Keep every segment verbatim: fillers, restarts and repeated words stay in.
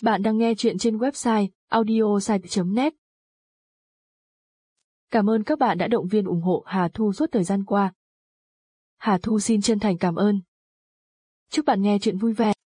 Bạn đang nghe chuyện trên website audiosite chấm net. Cảm ơn các bạn đã động viên ủng hộ Hà Thu suốt thời gian qua. Hà Thu xin chân thành cảm ơn. Chúc bạn nghe chuyện vui vẻ.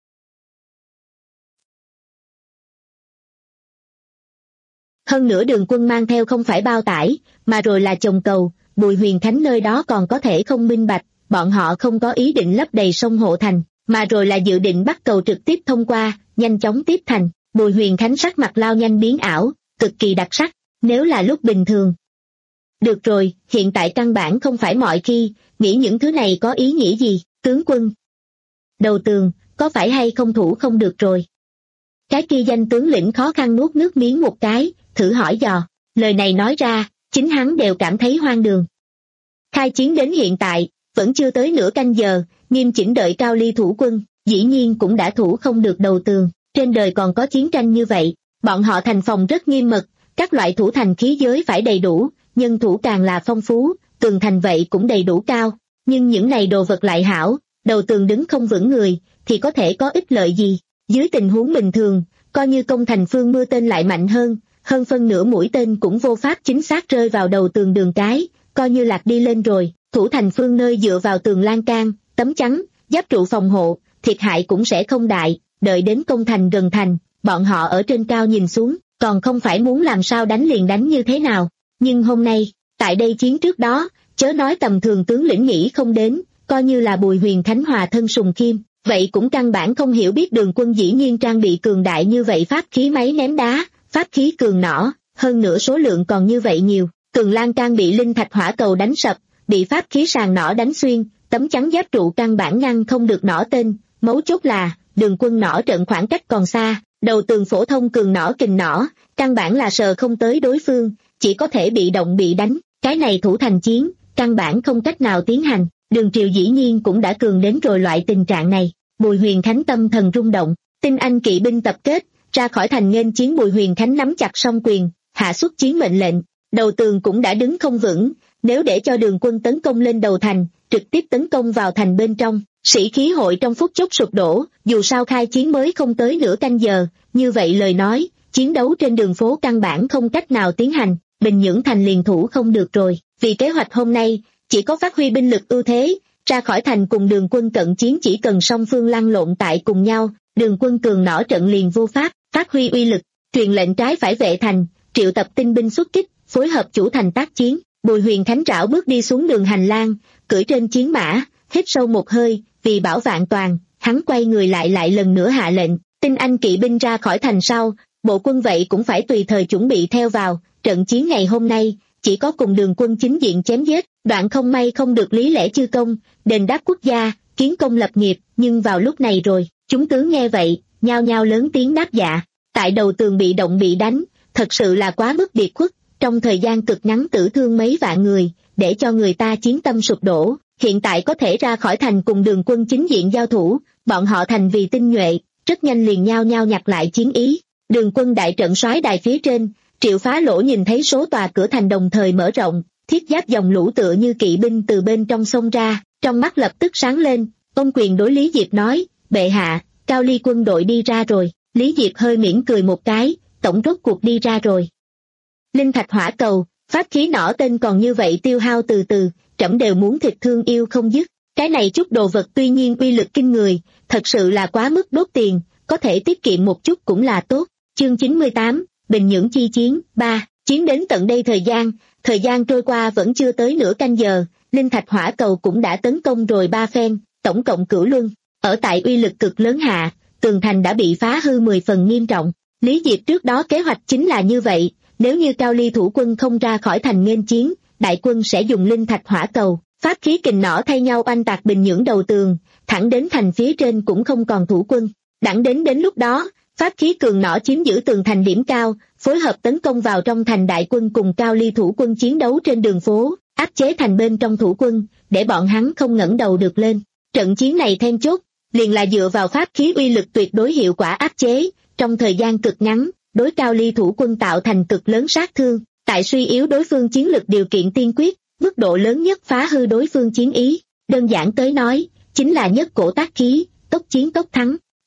Hơn nữa Đường Quân mang theo không phải bao tải, mà rồi là chồng cầu, Bùi Huyền Khánh nơi đó còn có thể không minh bạch, bọn họ không có ý định lấp đầy sông Hộ Thành, mà rồi là dự định bắt cầu trực tiếp thông qua, nhanh chóng tiếp thành. Bùi Huyền Khánh sắc mặt lao nhanh biến ảo, cực kỳ đặc sắc, nếu là lúc bình thường. Được rồi, hiện tại căn bản không phải mọi khi, nghĩ những thứ này có ý nghĩa gì, tướng quân. Đầu tường, có phải hay không thủ không được rồi. Cái kia danh tướng lĩnh khó khăn nuốt nước miếng một cái, thử hỏi dò, lời này nói ra, chính hắn đều cảm thấy hoang đường. Khai chiến đến hiện tại, vẫn chưa tới nửa canh giờ, nghiêm chỉnh đợi Cao Ly thủ quân, dĩ nhiên cũng đã thủ không được đầu tường. Trên đời còn có chiến tranh như vậy, bọn họ thành phòng rất nghiêm mật, các loại thủ thành khí giới phải đầy đủ, nhân thủ càng là phong phú, tường thành vậy cũng đầy đủ cao, nhưng những này đồ vật lại hảo, đầu tường đứng không vững người, thì có thể có ích lợi gì. Dưới tình huống bình thường, coi như công thành phương mưa tên lại mạnh hơn, hơn phân nửa mũi tên cũng vô pháp chính xác rơi vào đầu tường đường cái, coi như lạc đi lên rồi, thủ thành phương nơi dựa vào tường lan can, tấm chắn, giáp trụ phòng hộ, thiệt hại cũng sẽ không đại. Đợi đến công thành gần thành, bọn họ ở trên cao nhìn xuống, còn không phải muốn làm sao đánh liền đánh như thế nào. Nhưng hôm nay, tại đây chiến trước đó, chớ nói tầm thường tướng lĩnh nghĩ không đến, coi như là Bùi Huyền Khánh hòa thân Sùng Khiêm, vậy cũng căn bản không hiểu biết Đường Quân dĩ nhiên trang bị cường đại như vậy pháp khí máy ném đá, pháp khí cường nỏ, hơn nữa số lượng còn như vậy nhiều. Tường lan can bị linh thạch hỏa cầu đánh sập, bị pháp khí sàn nỏ đánh xuyên, tấm chắn giáp trụ căn bản ngăn không được nỏ tên, mấu chốt là Đường Quân nỏ trận khoảng cách còn xa, đầu tường phổ thông cường nỏ kình nỏ, căn bản là sờ không tới đối phương, chỉ có thể bị động bị đánh, cái này thủ thành chiến, căn bản không cách nào tiến hành. Đường Triều dĩ nhiên cũng đã cường đến rồi loại tình trạng này. Bùi Huyền Khánh tâm thần rung động, tinh anh kỵ binh tập kết, ra khỏi thành nghênh chiến. Bùi Huyền Khánh nắm chặt song quyền, hạ xuất chiến mệnh lệnh, đầu tường cũng đã đứng không vững, nếu để cho Đường Quân tấn công lên đầu thành, trực tiếp tấn công vào thành bên trong, sĩ khí hội trong phút chốc sụp đổ, dù sao khai chiến mới không tới nửa canh giờ, như vậy lời nói, chiến đấu trên đường phố căn bản không cách nào tiến hành, Bình Nhưỡng thành liền thủ không được rồi, vì kế hoạch hôm nay, chỉ có phát huy binh lực ưu thế, ra khỏi thành cùng Đường Quân cận chiến chỉ cần song phương lăn lộn tại cùng nhau, Đường Quân cường nỏ trận liền vô pháp, phát huy uy lực, truyền lệnh trái phải vệ thành, triệu tập tinh binh xuất kích, phối hợp chủ thành tác chiến. Bùi Huyền Khánh rảo bước đi xuống đường hành lang, cưỡi trên chiến mã, hít sâu một hơi, vì bảo vạn toàn, hắn quay người lại lại lần nữa hạ lệnh, tinh anh kỵ binh ra khỏi thành sau, bộ quân vậy cũng phải tùy thời chuẩn bị theo vào, trận chiến ngày hôm nay, chỉ có cùng Đường Quân chính diện chém giết, đoạn không may không được lý lẽ chư công, đền đáp quốc gia, kiến công lập nghiệp, nhưng vào lúc này rồi, chúng tướng nghe vậy, nhao nhao lớn tiếng đáp dạ, tại đầu tường bị động bị đánh, thật sự là quá mức biệt khuất, trong thời gian cực ngắn tử thương mấy vạn người, để cho người ta chiến tâm sụp đổ. Hiện tại có thể ra khỏi thành cùng Đường Quân chính diện giao thủ, bọn họ thành vì tinh nhuệ, rất nhanh liền nhao nhao nhặt lại chiến ý. Đường Quân đại trận soái đài phía trên, Triệu Phá Lỗ nhìn thấy số tòa cửa thành đồng thời mở rộng, thiết giáp dòng lũ tựa như kỵ binh từ bên trong xông ra, trong mắt lập tức sáng lên, ông quyền đối Lý Diệp nói, bệ hạ, Cao Ly quân đội đi ra rồi. Lý Diệp hơi mỉm cười một cái, tổng rốt cuộc đi ra rồi. Linh thạch hỏa cầu, pháp khí nỏ tên còn như vậy tiêu hao từ từ, trẫm đều muốn thịt thương yêu không dứt. Cái này chút đồ vật tuy nhiên uy lực kinh người, thật sự là quá mức đốt tiền, có thể tiết kiệm một chút cũng là tốt. Chương chín mươi tám, Bình Nhưỡng chi chiến, ba, chiến đến tận đây thời gian, thời gian trôi qua vẫn chưa tới nửa canh giờ, linh thạch hỏa cầu cũng đã tấn công rồi ba phen, tổng cộng cửu luân, ở tại uy lực cực lớn hạ, tường thành đã bị phá hư mười phần nghiêm trọng. Lý Diệp trước đó kế hoạch chính là như vậy, nếu như Cao Ly thủ quân không ra khỏi thành nghênh chiến, đại quân sẽ dùng linh thạch hỏa cầu, pháp khí kình nỏ thay nhau oanh tạc Bình Nhưỡng đầu tường, thẳng đến thành phía trên cũng không còn thủ quân. Đặng đến đến lúc đó, pháp khí cường nỏ chiếm giữ tường thành điểm cao, phối hợp tấn công vào trong thành, đại quân cùng Cao Ly thủ quân chiến đấu trên đường phố, áp chế thành bên trong thủ quân, để bọn hắn không ngẩng đầu được lên. Trận chiến này then chốt, liền là dựa vào pháp khí uy lực tuyệt đối hiệu quả áp chế, trong thời gian cực ngắn, đối Cao Ly thủ quân tạo thành cực lớn sát thương, tại suy yếu đối phương chiến lực điều kiện tiên quyết, mức độ lớn nhất phá hư đối phương chiến ý. Đơn giản tới nói, chính là nhất cổ tác khí, tốc chiến tốc thắng.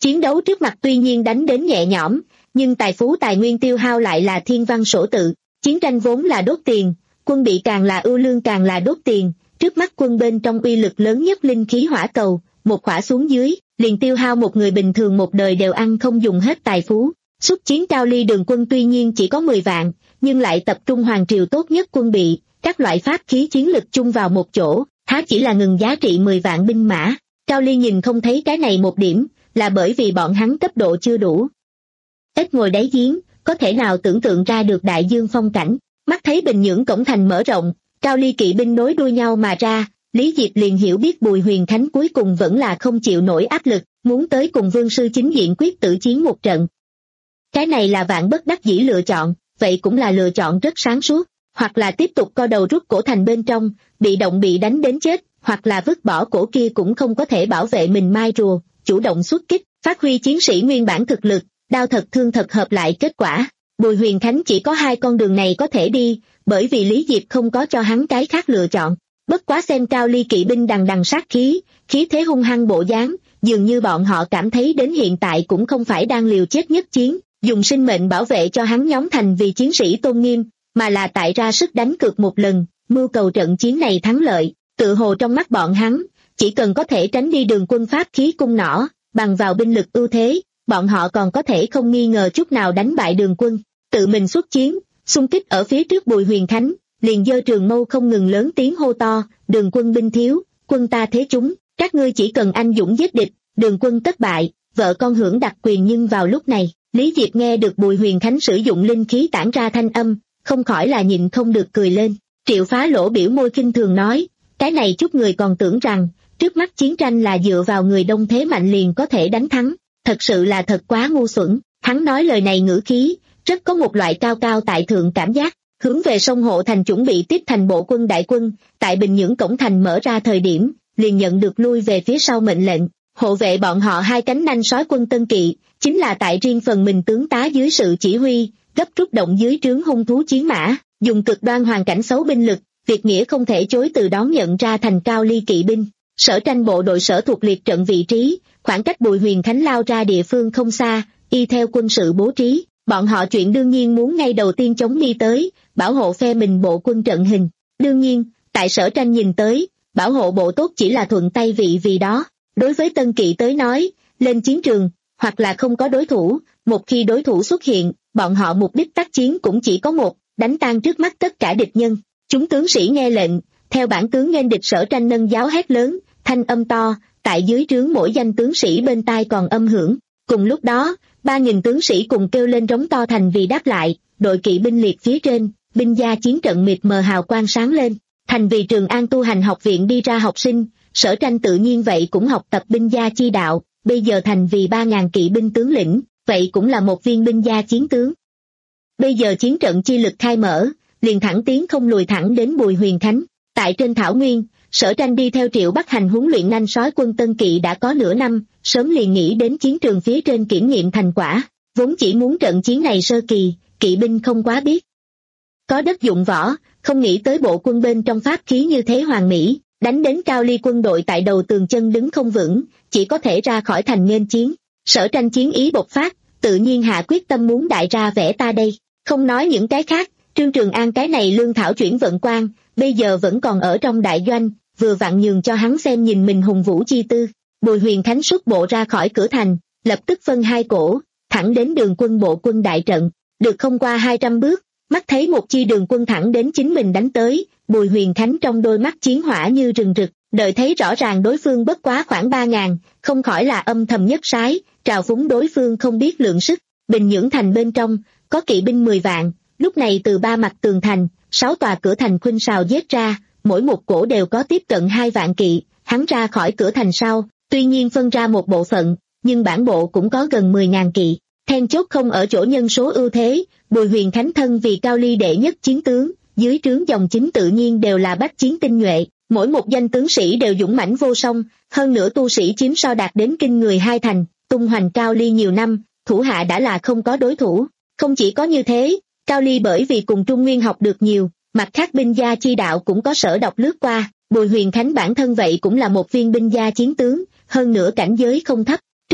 Chiến đấu trước mặt tuy nhiên đánh đến nhẹ nhõm, nhưng tài phú tài nguyên tiêu hao lại là thiên văn sổ tự. Chiến tranh vốn là đốt tiền, quân bị càng là ưu lương càng là đốt tiền, trước mắt quân bên trong uy lực lớn nhất linh khí hỏa cầu, một khỏa xuống dưới, liền tiêu hao một người bình thường một đời đều ăn không dùng hết tài phú. Xuất chiến Cao Ly đường quân tuy nhiên chỉ có mười vạn, nhưng lại tập trung hoàng triều tốt nhất quân bị, các loại pháp khí chiến lực chung vào một chỗ, há chỉ là ngừng giá trị mười vạn binh mã. Cao Ly nhìn không thấy cái này một điểm, là bởi vì bọn hắn cấp độ chưa đủ. Ít ngồi đáy giếng, có thể nào tưởng tượng ra được đại dương phong cảnh. Mắt thấy bình nhưỡng cổng thành mở rộng, Cao Ly kỵ binh nối đuôi nhau mà ra, Lý Diệp liền hiểu biết Bùi Huyền Khánh cuối cùng vẫn là không chịu nổi áp lực, muốn tới cùng vương sư chính diện quyết tử chiến một trận. Cái này là vạn bất đắc dĩ lựa chọn, vậy cũng là lựa chọn rất sáng suốt, hoặc là tiếp tục co đầu rút cổ thành bên trong, bị động bị đánh đến chết, hoặc là vứt bỏ cổ kia cũng không có thể bảo vệ mình mai rùa, chủ động xuất kích, phát huy chiến sĩ nguyên bản thực lực, đao thật thương thật hợp lại kết quả. Bùi Huyền Khánh chỉ có hai con đường này có thể đi, bởi vì Lý Diệp không có cho hắn cái khác lựa chọn. Bất quá xem Cao Ly kỵ binh đằng đằng sát khí, khí thế hung hăng bộ dáng, dường như bọn họ cảm thấy đến hiện tại cũng không phải đang liều chết nhất chiến, dùng sinh mệnh bảo vệ cho hắn nhóm thành vì chiến sĩ tôn nghiêm, mà là tại ra sức đánh cược một lần, mưu cầu trận chiến này thắng lợi. Tự hồ trong mắt bọn hắn, chỉ cần có thể tránh đi đường quân pháp khí cung nỏ, bằng vào binh lực ưu thế, bọn họ còn có thể không nghi ngờ chút nào đánh bại đường quân. Tự mình xuất chiến, xung kích ở phía trước Bùi Huyền Khánh, liền giơ trường mâu không ngừng lớn tiếng hô to, đường quân binh thiếu, quân ta thế chúng, các ngươi chỉ cần anh dũng giết địch, đường quân tất bại, vợ con hưởng đặc quyền. Nhưng vào lúc này, Lý Diệp nghe được Bùi Huyền Khánh sử dụng linh khí tản ra thanh âm, không khỏi là nhịn không được cười lên. Triệu Phá Lỗ biểu môi khinh thường nói, cái này chút người còn tưởng rằng, trước mắt chiến tranh là dựa vào người đông thế mạnh liền có thể đánh thắng, thật sự là thật quá ngu xuẩn. Hắn nói lời này ngữ khí, rất có một loại cao cao tại thượng cảm giác, hướng về sông Hộ Thành chuẩn bị tiếp thành bộ quân đại quân, tại Bình Nhưỡng cổng thành mở ra thời điểm, liền nhận được lui về phía sau mệnh lệnh. Hộ vệ bọn họ hai cánh nanh sói quân Tân Kỵ, chính là tại riêng phần mình tướng tá dưới sự chỉ huy, gấp rút động dưới trướng hung thú chiến mã, dùng cực đoan hoàn cảnh xấu binh lực, Việt nghĩa không thể chối từ đón nhận ra thành Cao Ly kỵ binh. Sở Tranh bộ đội sở thuộc liệt trận vị trí, khoảng cách Bùi Huyền Khánh lao ra địa phương không xa, y theo quân sự bố trí, bọn họ chuyện đương nhiên muốn ngay đầu tiên chống đi tới, bảo hộ phe mình bộ quân trận hình. Đương nhiên, tại Sở Tranh nhìn tới, bảo hộ bộ tốt chỉ là thuận tay vị vì đó. Đối với Tân Kỵ tới nói, lên chiến trường, hoặc là không có đối thủ, một khi đối thủ xuất hiện, bọn họ mục đích tác chiến cũng chỉ có một, đánh tan trước mắt tất cả địch nhân. Chúng tướng sĩ nghe lệnh, theo bản tướng nghênh địch. Sở Tranh nâng giáo hét lớn, thanh âm to, tại dưới trướng mỗi danh tướng sĩ bên tai còn âm hưởng. Cùng lúc đó, ba nghìn tướng sĩ cùng kêu lên rống to thành vì đáp lại, đội kỵ binh liệt phía trên, binh gia chiến trận mịt mờ hào quang sáng lên. Thành vì Trường An tu hành học viện đi ra học sinh, Sở Tranh tự nhiên vậy cũng học tập binh gia chi đạo, bây giờ thành vì ba ngàn kỵ binh tướng lĩnh, vậy cũng là một viên binh gia chiến tướng. Bây giờ chiến trận chi lực khai mở, liền thẳng tiến không lùi thẳng đến Bùi Huyền Khánh. Tại trên thảo nguyên, Sở Tranh đi theo Triệu Bắc Hành huấn luyện nanh sói quân Tân Kỵ đã có nửa năm, sớm liền nghĩ đến chiến trường phía trên kiểm nghiệm thành quả, vốn chỉ muốn trận chiến này sơ kỳ, kỵ binh không quá biết có đất dụng võ, không nghĩ tới bộ quân bên trong pháp khí như thế hoàn mỹ, đánh đến Cao Ly quân đội tại đầu tường chân đứng không vững, chỉ có thể ra khỏi thành nghênh chiến. Sở Tranh chiến ý bộc phát, tự nhiên hạ quyết tâm muốn đại ra vẽ ta đây, không nói những cái khác. Trương Trường An cái này lương thảo chuyển vận quan, bây giờ vẫn còn ở trong đại doanh, vừa vặn nhường cho hắn xem nhìn mình hùng vũ chi tư. Bùi Huyền Khánh xuất bộ ra khỏi cửa thành, lập tức phân hai cổ, thẳng đến đường quân bộ quân đại trận. Được không qua hai trăm bước, mắt thấy một chi đường quân thẳng đến chính mình đánh tới, Bùi Huyền Khánh trong đôi mắt chiến hỏa như rừng rực, đợi thấy rõ ràng đối phương bất quá khoảng ba ngàn, không khỏi là âm thầm nhất sái, trào phúng đối phương không biết lượng sức. Bình Nhưỡng thành bên trong, có kỵ binh mười vạn. Lúc này từ ba mặt tường thành, sáu tòa cửa thành khuynh sào giết ra, mỗi một cổ đều có tiếp cận hai vạn kỵ. Hắn ra khỏi cửa thành sau, tuy nhiên phân ra một bộ phận, nhưng bản bộ cũng có gần mười ngàn kỵ. Then chốt không ở chỗ nhân số ưu thế, Bùi Huyền Khánh thân vì Cao Ly đệ nhất chiến tướng, dưới trướng dòng chính tự nhiên đều là bách chiến tinh nhuệ, mỗi một danh tướng sĩ đều dũng mãnh vô song, hơn nữa tu sĩ chiếm so đạt đến kinh người hai thành, tung hoành Cao Ly nhiều năm, thủ hạ đã là không có đối thủ. Không chỉ có như thế, Cao Ly bởi vì cùng Trung Nguyên học được nhiều, mặt khác binh gia chi đạo cũng có sở đọc lướt qua, Bùi Huyền Khánh bản thân vậy cũng là một viên binh gia chiến tướng, hơn nữa cảnh giới không thấp.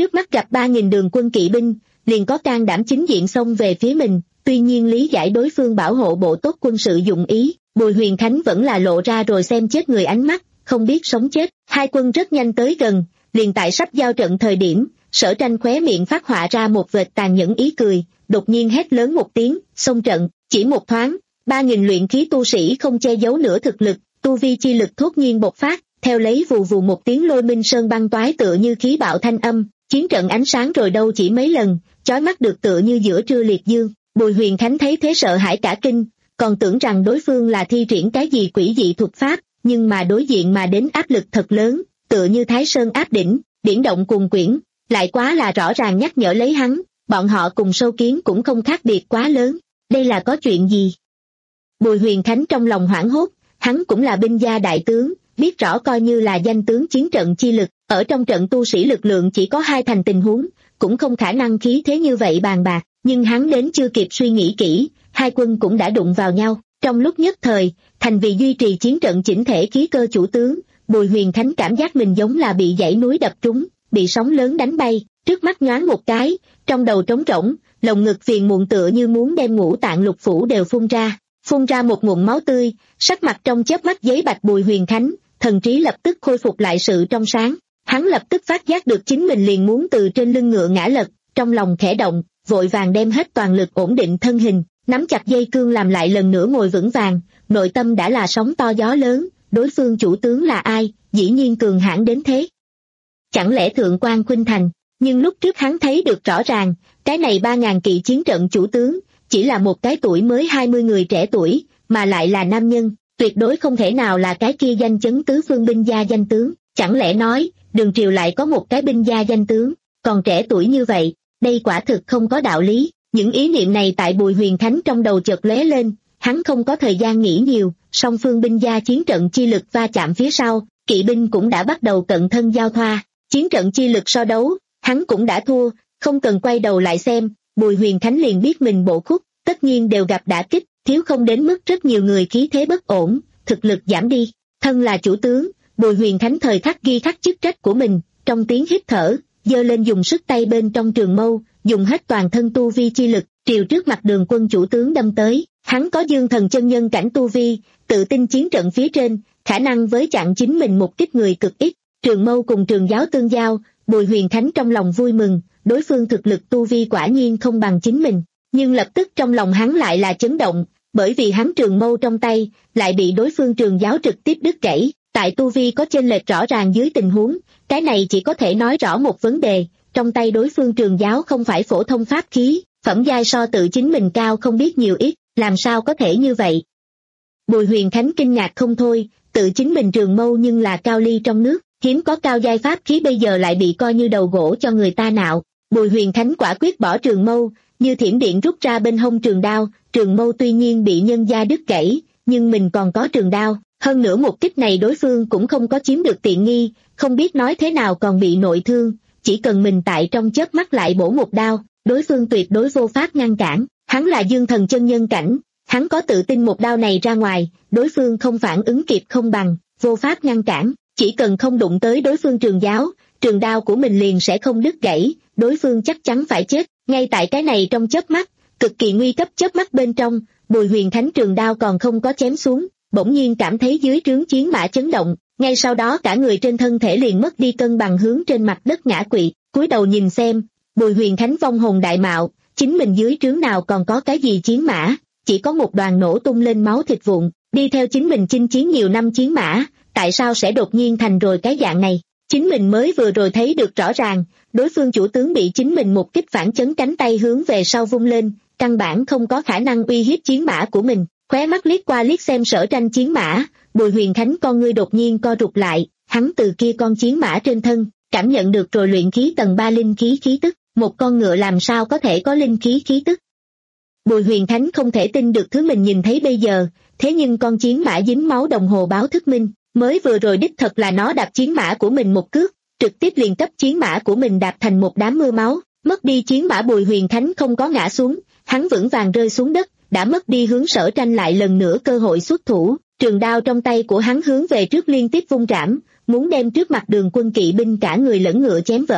trước mắt gặp ba nghìn đường quân kỵ binh, liền có can đảm chính diện xông về phía mình, tuy nhiên lý giải đối phương bảo hộ bộ tốt quân sự dụng ý, Bùi Huyền Khánh vẫn là lộ ra rồi xem chết người ánh mắt, không biết sống chết. Hai quân rất nhanh tới gần, liền tại sắp giao trận thời điểm, Sở Tranh khóe miệng phát họa ra một vệt tàn nhẫn ý cười, đột nhiên hét lớn một tiếng, xông trận. Chỉ một thoáng, ba nghìn luyện khí tu sĩ không che giấu nửa thực lực, tu vi chi lực thốt nhiên bộc phát, theo lấy vù vù một tiếng lôi minh sơn băng toái tựa như khí bạo thanh âm, chiến trận ánh sáng rồi đâu chỉ mấy lần, chói mắt được tựa như giữa trưa liệt dương. Bùi Huyền Khánh thấy thế sợ hãi cả kinh, còn tưởng rằng đối phương là thi triển cái gì quỷ dị thuật pháp, nhưng mà đối diện mà đến áp lực thật lớn, tựa như Thái Sơn áp đỉnh, biển động cuồn quyển, lại quá là rõ ràng nhắc nhở lấy hắn, bọn họ cùng sâu kiến cũng không khác biệt quá lớn, đây là có chuyện gì? Bùi Huyền Khánh trong lòng hoảng hốt, hắn cũng là binh gia đại tướng, biết rõ coi như là danh tướng chiến trận chi lực, ở trong trận tu sĩ lực lượng chỉ có hai thành tình huống, cũng không khả năng khí thế như vậy bàn bạc, nhưng hắn đến chưa kịp suy nghĩ kỹ, hai quân cũng đã đụng vào nhau. Trong lúc nhất thời, thành vì duy trì chiến trận chỉnh thể khí cơ chủ tướng, Bùi Huyền Khánh cảm giác mình giống là bị dãy núi đập trúng, bị sóng lớn đánh bay, trước mắt nhoáng một cái, trong đầu trống rỗng, lồng ngực phiền muộn tựa như muốn đem ngũ tạng lục phủ đều phun ra, phun ra một ngụm máu tươi, sắc mặt trong chớp mắt giấy bạch. Bùi Huyền Khánh, thần trí lập tức khôi phục lại sự trong sáng, hắn lập tức phát giác được chính mình liền muốn từ trên lưng ngựa ngã lật, trong lòng khẽ động, vội vàng đem hết toàn lực ổn định thân hình, nắm chặt dây cương làm lại lần nữa ngồi vững vàng, nội tâm đã là sóng to gió lớn, đối phương chủ tướng là ai, dĩ nhiên cường hãn đến thế. Chẳng lẽ Thượng quan Khuynh Thành, nhưng lúc trước hắn thấy được rõ ràng, cái này ba ngàn kỵ chiến trận chủ tướng, chỉ là một cái tuổi mới hai mươi người trẻ tuổi, mà lại là nam nhân, tuyệt đối không thể nào là cái kia danh chấn tứ phương binh gia danh tướng, chẳng lẽ nói, Đường Triều lại có một cái binh gia danh tướng, còn trẻ tuổi như vậy, đây quả thực không có đạo lý. Những ý niệm này tại Bùi Huyền Khánh trong đầu chợt lóe lên, hắn không có thời gian nghĩ nhiều, song phương binh gia chiến trận chi lực va chạm phía sau, kỵ binh cũng đã bắt đầu cận thân giao thoa, chiến trận chi lực so đấu, hắn cũng đã thua, không cần quay đầu lại xem, Bùi Huyền Khánh liền biết mình bộ khúc, tất nhiên đều gặp đả kích, thiếu không đến mức rất nhiều người khí thế bất ổn, thực lực giảm đi. Thân là chủ tướng, Bùi Huyền Khánh thời khắc ghi khắc chức trách của mình, trong tiếng hít thở, giơ lên dùng sức tay bên trong trường mâu, dùng hết toàn thân tu vi chi lực, triều trước mặt Đường quân chủ tướng đâm tới. Hắn có dương thần chân nhân cảnh tu vi, tự tin chiến trận phía trên, khả năng với chặn chính mình một kích người cực ít. Trường mâu cùng trường giáo tương giao, Bùi Huyền Khánh trong lòng vui mừng, đối phương thực lực tu vi quả nhiên không bằng chính mình, nhưng lập tức trong lòng hắn lại là chấn động, bởi vì hắn trường mâu trong tay lại bị đối phương trường giáo trực tiếp đứt gãy. Tại tu vi có chênh lệch rõ ràng dưới tình huống, cái này chỉ có thể nói rõ một vấn đề, trong tay đối phương trường giáo không phải phổ thông pháp khí, phẩm giai so tự chính mình cao không biết nhiều ít, làm sao có thể như vậy? Bùi Huyền Khánh kinh ngạc không thôi, tự chính mình trường mâu nhưng là cao ly trong nước, hiếm có cao giai pháp khí bây giờ lại bị coi như đầu gỗ cho người ta nạo. Bùi Huyền Khánh quả quyết bỏ trường mâu, như thiểm điện rút ra bên hông trường đao, trường mâu tuy nhiên bị nhân gia đứt gãy, nhưng mình còn có trường đao, hơn nữa một kích này đối phương cũng không có chiếm được tiện nghi, không biết nói thế nào còn bị nội thương, chỉ cần mình tại trong chớp mắt lại bổ một đao, đối phương tuyệt đối vô pháp ngăn cản. Hắn là dương thần chân nhân cảnh, hắn có tự tin một đao này ra ngoài, đối phương không phản ứng kịp không bằng, vô pháp ngăn cản, chỉ cần không đụng tới đối phương trường giáo, trường đao của mình liền sẽ không đứt gãy, đối phương chắc chắn phải chết. Ngay tại cái này trong chớp mắt, cực kỳ nguy cấp chớp mắt bên trong, Bùi Huyền Khánh trường đao còn không có chém xuống, bỗng nhiên cảm thấy dưới trướng chiến mã chấn động, ngay sau đó cả người trên thân thể liền mất đi cân bằng hướng trên mặt đất ngã quỵ, cúi đầu nhìn xem, Bùi Huyền Khánh vong hồn đại mạo, chính mình dưới trướng nào còn có cái gì chiến mã, chỉ có một đoàn nổ tung lên máu thịt vụn, đi theo chính mình chinh chiến nhiều năm chiến mã, tại sao sẽ đột nhiên thành rồi cái dạng này? Chính mình mới vừa rồi thấy được rõ ràng, đối phương chủ tướng bị chính mình một kích phản chấn cánh tay hướng về sau vung lên, căn bản không có khả năng uy hiếp chiến mã của mình. Khóe mắt liếc qua liếc xem Sở Tranh chiến mã, Bùi Huyền Khánh con ngươi đột nhiên co rụt lại, hắn từ kia con chiến mã trên thân, cảm nhận được rồi luyện khí tầng ba linh khí khí tức, một con ngựa làm sao có thể có linh khí khí tức. Bùi Huyền Khánh không thể tin được thứ mình nhìn thấy bây giờ, thế nhưng con chiến mã dính máu đồng hồ báo thức minh, mới vừa rồi đích thật là nó đạp chiến mã của mình một cước, trực tiếp liền cấp chiến mã của mình đạp thành một đám mưa máu, mất đi chiến mã Bùi Huyền Khánh không có ngã xuống, hắn vững vàng rơi xuống đất, đã mất đi hướng Sở Tranh lại lần nữa cơ hội xuất thủ, trường đao trong tay của hắn hướng về trước liên tiếp vung trảm, muốn đem trước mặt Đường quân kỵ binh cả người lẫn ngựa chém vỡ.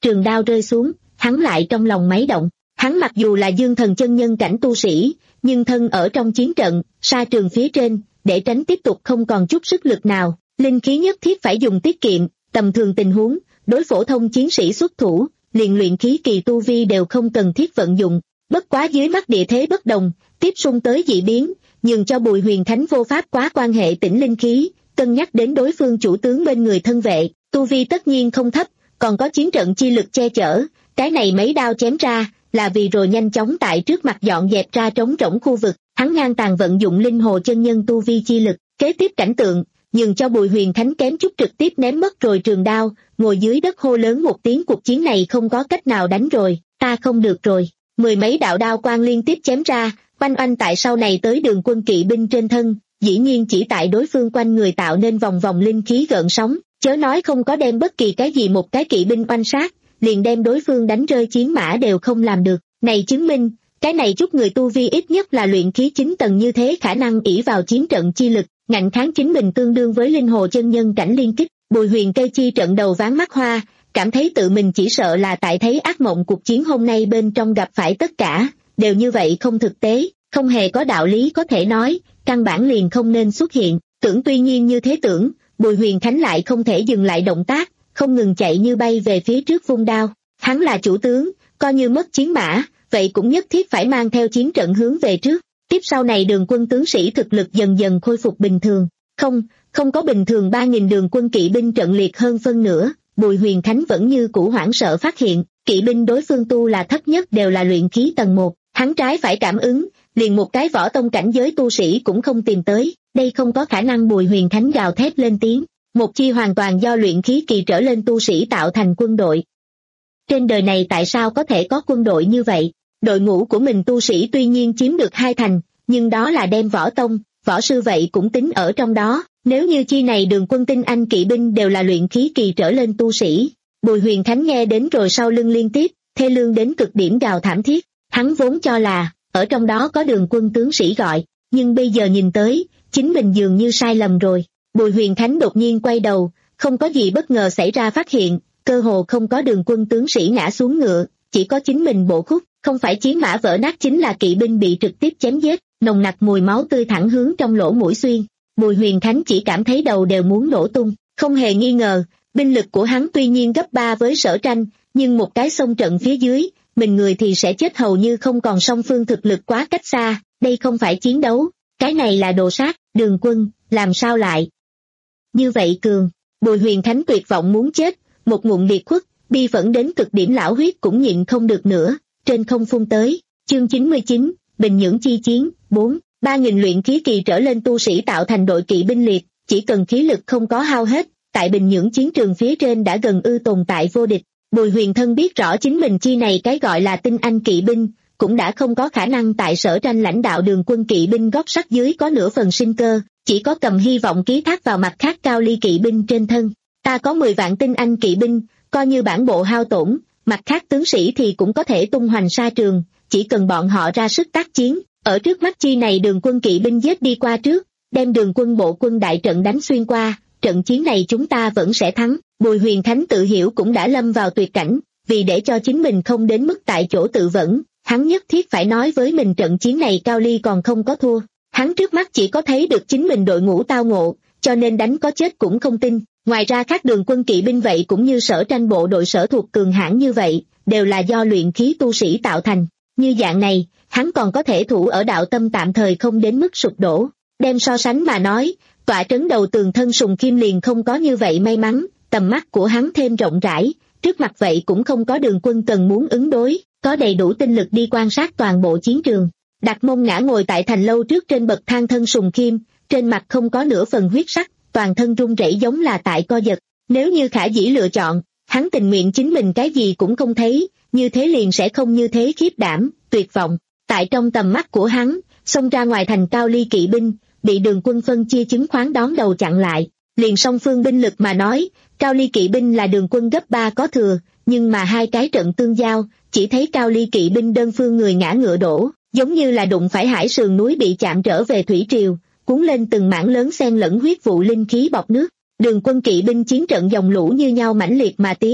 trường đao rơi xuống, hắn lại trong lòng máy động. Hắn mặc dù là dương thần chân nhân cảnh tu sĩ, nhưng thân ở trong chiến trận, sa trường phía trên, để tránh tiếp tục không còn chút sức lực nào, linh khí nhất thiết phải dùng tiết kiệm, tầm thường tình huống, đối phổ thông chiến sĩ xuất thủ, liền luyện khí kỳ tu vi đều không cần thiết vận dụng, bất quá dưới mắt địa thế bất đồng, tiếp xung tới dị biến, nhường cho Bùi Huyền Thánh vô pháp quá quan hệ tĩnh linh khí, cân nhắc đến đối phương chủ tướng bên người thân vệ, tu vi tất nhiên không thấp, còn có chiến trận chi lực che chở, cái này mấy đao chém ra, là vì rồi nhanh chóng tại trước mặt dọn dẹp ra trống rỗng khu vực, hắn ngang tàn vận dụng linh hồ chân nhân tu vi chi lực, kế tiếp cảnh tượng, nhường cho Bùi Huyền Thánh kém chút trực tiếp ném mất rồi trường đao, ngồi dưới đất hô lớn một tiếng cuộc chiến này không có cách nào đánh rồi, ta không được rồi, mười mấy đạo đao quang liên tiếp chém ra, oanh oanh tại sau này tới đường quân kỵ binh trên thân, dĩ nhiên chỉ tại đối phương quanh người tạo nên vòng vòng linh khí gợn sóng, chớ nói không có đem bất kỳ cái gì một cái kỵ binh oanh sát, liền đem đối phương đánh rơi chiến mã đều không làm được, này chứng minh, cái này chút người tu vi ít nhất là luyện khí chín tầng như thế khả năng ỷ vào chiến trận chi lực, ngạnh kháng chính mình tương đương với linh hồ chân nhân cảnh liên kích. Bùi Huyền cây chi trận đầu ván mắt hoa, cảm thấy tự mình chỉ sợ là tại thấy ác mộng cuộc chiến hôm nay bên trong gặp phải tất cả, đều như vậy không thực tế, không hề có đạo lý có thể nói, căn bản liền không nên xuất hiện, tưởng tuy nhiên như thế tưởng, Bùi Huyền Khánh lại không thể dừng lại động tác, không ngừng chạy như bay về phía trước vung đao, hắn là chủ tướng, coi như mất chiến mã, vậy cũng nhất thiết phải mang theo chiến trận hướng về trước, tiếp sau này đường quân tướng sĩ thực lực dần dần khôi phục bình thường, không, không có bình thường ba nghìn đường quân kỵ binh trận liệt hơn phân nửa, Bùi Huyền Khánh vẫn như cũ hoảng sợ phát hiện, kỵ binh đối phương tu là thấp nhất đều là luyện khí tầng một, hắn trái phải cảm ứng, liền một cái võ tông cảnh giới tu sĩ cũng không tìm tới, đây không có khả năng. Bùi Huyền Khánh gào thét lên tiếng, một chi hoàn toàn do luyện khí kỳ trở lên tu sĩ tạo thành quân đội. Trên đời này tại sao có thể có quân đội như vậy? Đội ngũ của mình tu sĩ tuy nhiên chiếm được hai thành, nhưng đó là đem võ tông, võ sư vậy cũng tính ở trong đó, nếu như chi này đường quân tinh anh kỵ binh đều là luyện khí kỳ trở lên tu sĩ. Bùi Huyền Khánh nghe đến rồi sau lưng liên tiếp, thê lương đến cực điểm gào thảm thiết, hắn vốn cho là, ở trong đó có đường quân tướng sĩ gọi, nhưng bây giờ nhìn tới, chính mình dường như sai lầm rồi. Bùi Huyền Khánh đột nhiên quay đầu, không có gì bất ngờ xảy ra phát hiện, cơ hồ không có đường quân tướng sĩ ngã xuống ngựa, chỉ có chính mình bộ khúc, không phải chiến mã vỡ nát chính là kỵ binh bị trực tiếp chém giết, nồng nặc mùi máu tươi thẳng hướng trong lỗ mũi xuyên. Bùi Huyền Khánh chỉ cảm thấy đầu đều muốn nổ tung, không hề nghi ngờ, binh lực của hắn tuy nhiên gấp ba với Sở Tranh, nhưng một cái xông trận phía dưới, mình người thì sẽ chết hầu như không còn, song phương thực lực quá cách xa, đây không phải chiến đấu, cái này là đồ sát. Đường quân, làm sao lại như vậy cường? Bùi Huyền Khánh tuyệt vọng muốn chết, một ngụm liệt khuất, bi phẫn đến cực điểm lão huyết cũng nhịn không được nữa, trên không phun tới. Chương chín mươi chín, Bình Nhưỡng chi chiến. Bốn, ba nghìn luyện khí kỳ trở lên tu sĩ tạo thành đội kỵ binh liệt, chỉ cần khí lực không có hao hết, tại Bình Nhưỡng chiến trường phía trên đã gần ư tồn tại vô địch. Bùi Huyền Thân biết rõ chính mình chi này cái gọi là tinh anh kỵ binh, cũng đã không có khả năng tại Sở Tranh lãnh đạo đường quân kỵ binh gót sắt dưới có nửa phần sinh cơ, chỉ có cầm hy vọng ký thác vào mặt khác Cao Ly kỵ binh trên thân. Ta có mười vạn tinh anh kỵ binh, coi như bản bộ hao tổn, mặt khác tướng sĩ thì cũng có thể tung hoành sa trường, chỉ cần bọn họ ra sức tác chiến, ở trước mắt chi này đường quân kỵ binh giết đi qua trước, đem đường quân bộ quân đại trận đánh xuyên qua, trận chiến này chúng ta vẫn sẽ thắng. Bùi Huyền Khánh tự hiểu cũng đã lâm vào tuyệt cảnh, vì để cho chính mình không đến mức tại chỗ tự vẫn, hắn nhất thiết phải nói với mình trận chiến này Cao Ly còn không có thua. Hắn trước mắt chỉ có thấy được chính mình đội ngũ tao ngộ, cho nên đánh có chết cũng không tin. Ngoài ra các đường quân kỵ binh vậy cũng như Sở Tranh bộ đội sở thuộc cường hãn như vậy, đều là do luyện khí tu sĩ tạo thành. Như dạng này, hắn còn có thể thủ ở đạo tâm tạm thời không đến mức sụp đổ. Đem so sánh mà nói, tọa trấn đầu tường thân Sùng Kim liền không có như vậy may mắn, tầm mắt của hắn thêm rộng rãi, trước mặt vậy cũng không có đường quân cần muốn ứng đối, có đầy đủ tinh lực đi quan sát toàn bộ chiến trường. Đặt mông ngã ngồi tại thành lâu trước trên bậc thang thân Sùng Kim, trên mặt không có nửa phần huyết sắc, toàn thân run rẩy giống là tại co giật. Nếu như khả dĩ lựa chọn, hắn tình nguyện chính mình cái gì cũng không thấy, như thế liền sẽ không như thế khiếp đảm, tuyệt vọng. Tại trong tầm mắt của hắn, xông ra ngoài thành Cao Ly kỵ binh, bị đường quân phân chia chứng khoán đón đầu chặn lại. Liền song phương binh lực mà nói, Cao Ly kỵ binh là đường quân gấp ba có thừa, nhưng mà hai cái trận tương giao, chỉ thấy Cao Ly kỵ binh đơn phương người ngã ngựa đổ, giống như là đụng phải hải sườn núi bị chạm trở về thủy triều, cuốn lên từng mảng lớn xen lẫn huyết vụ linh khí bọt nước. Đường quân kỵ binh chiến trận dòng lũ như nhau mãnh liệt mà tiến,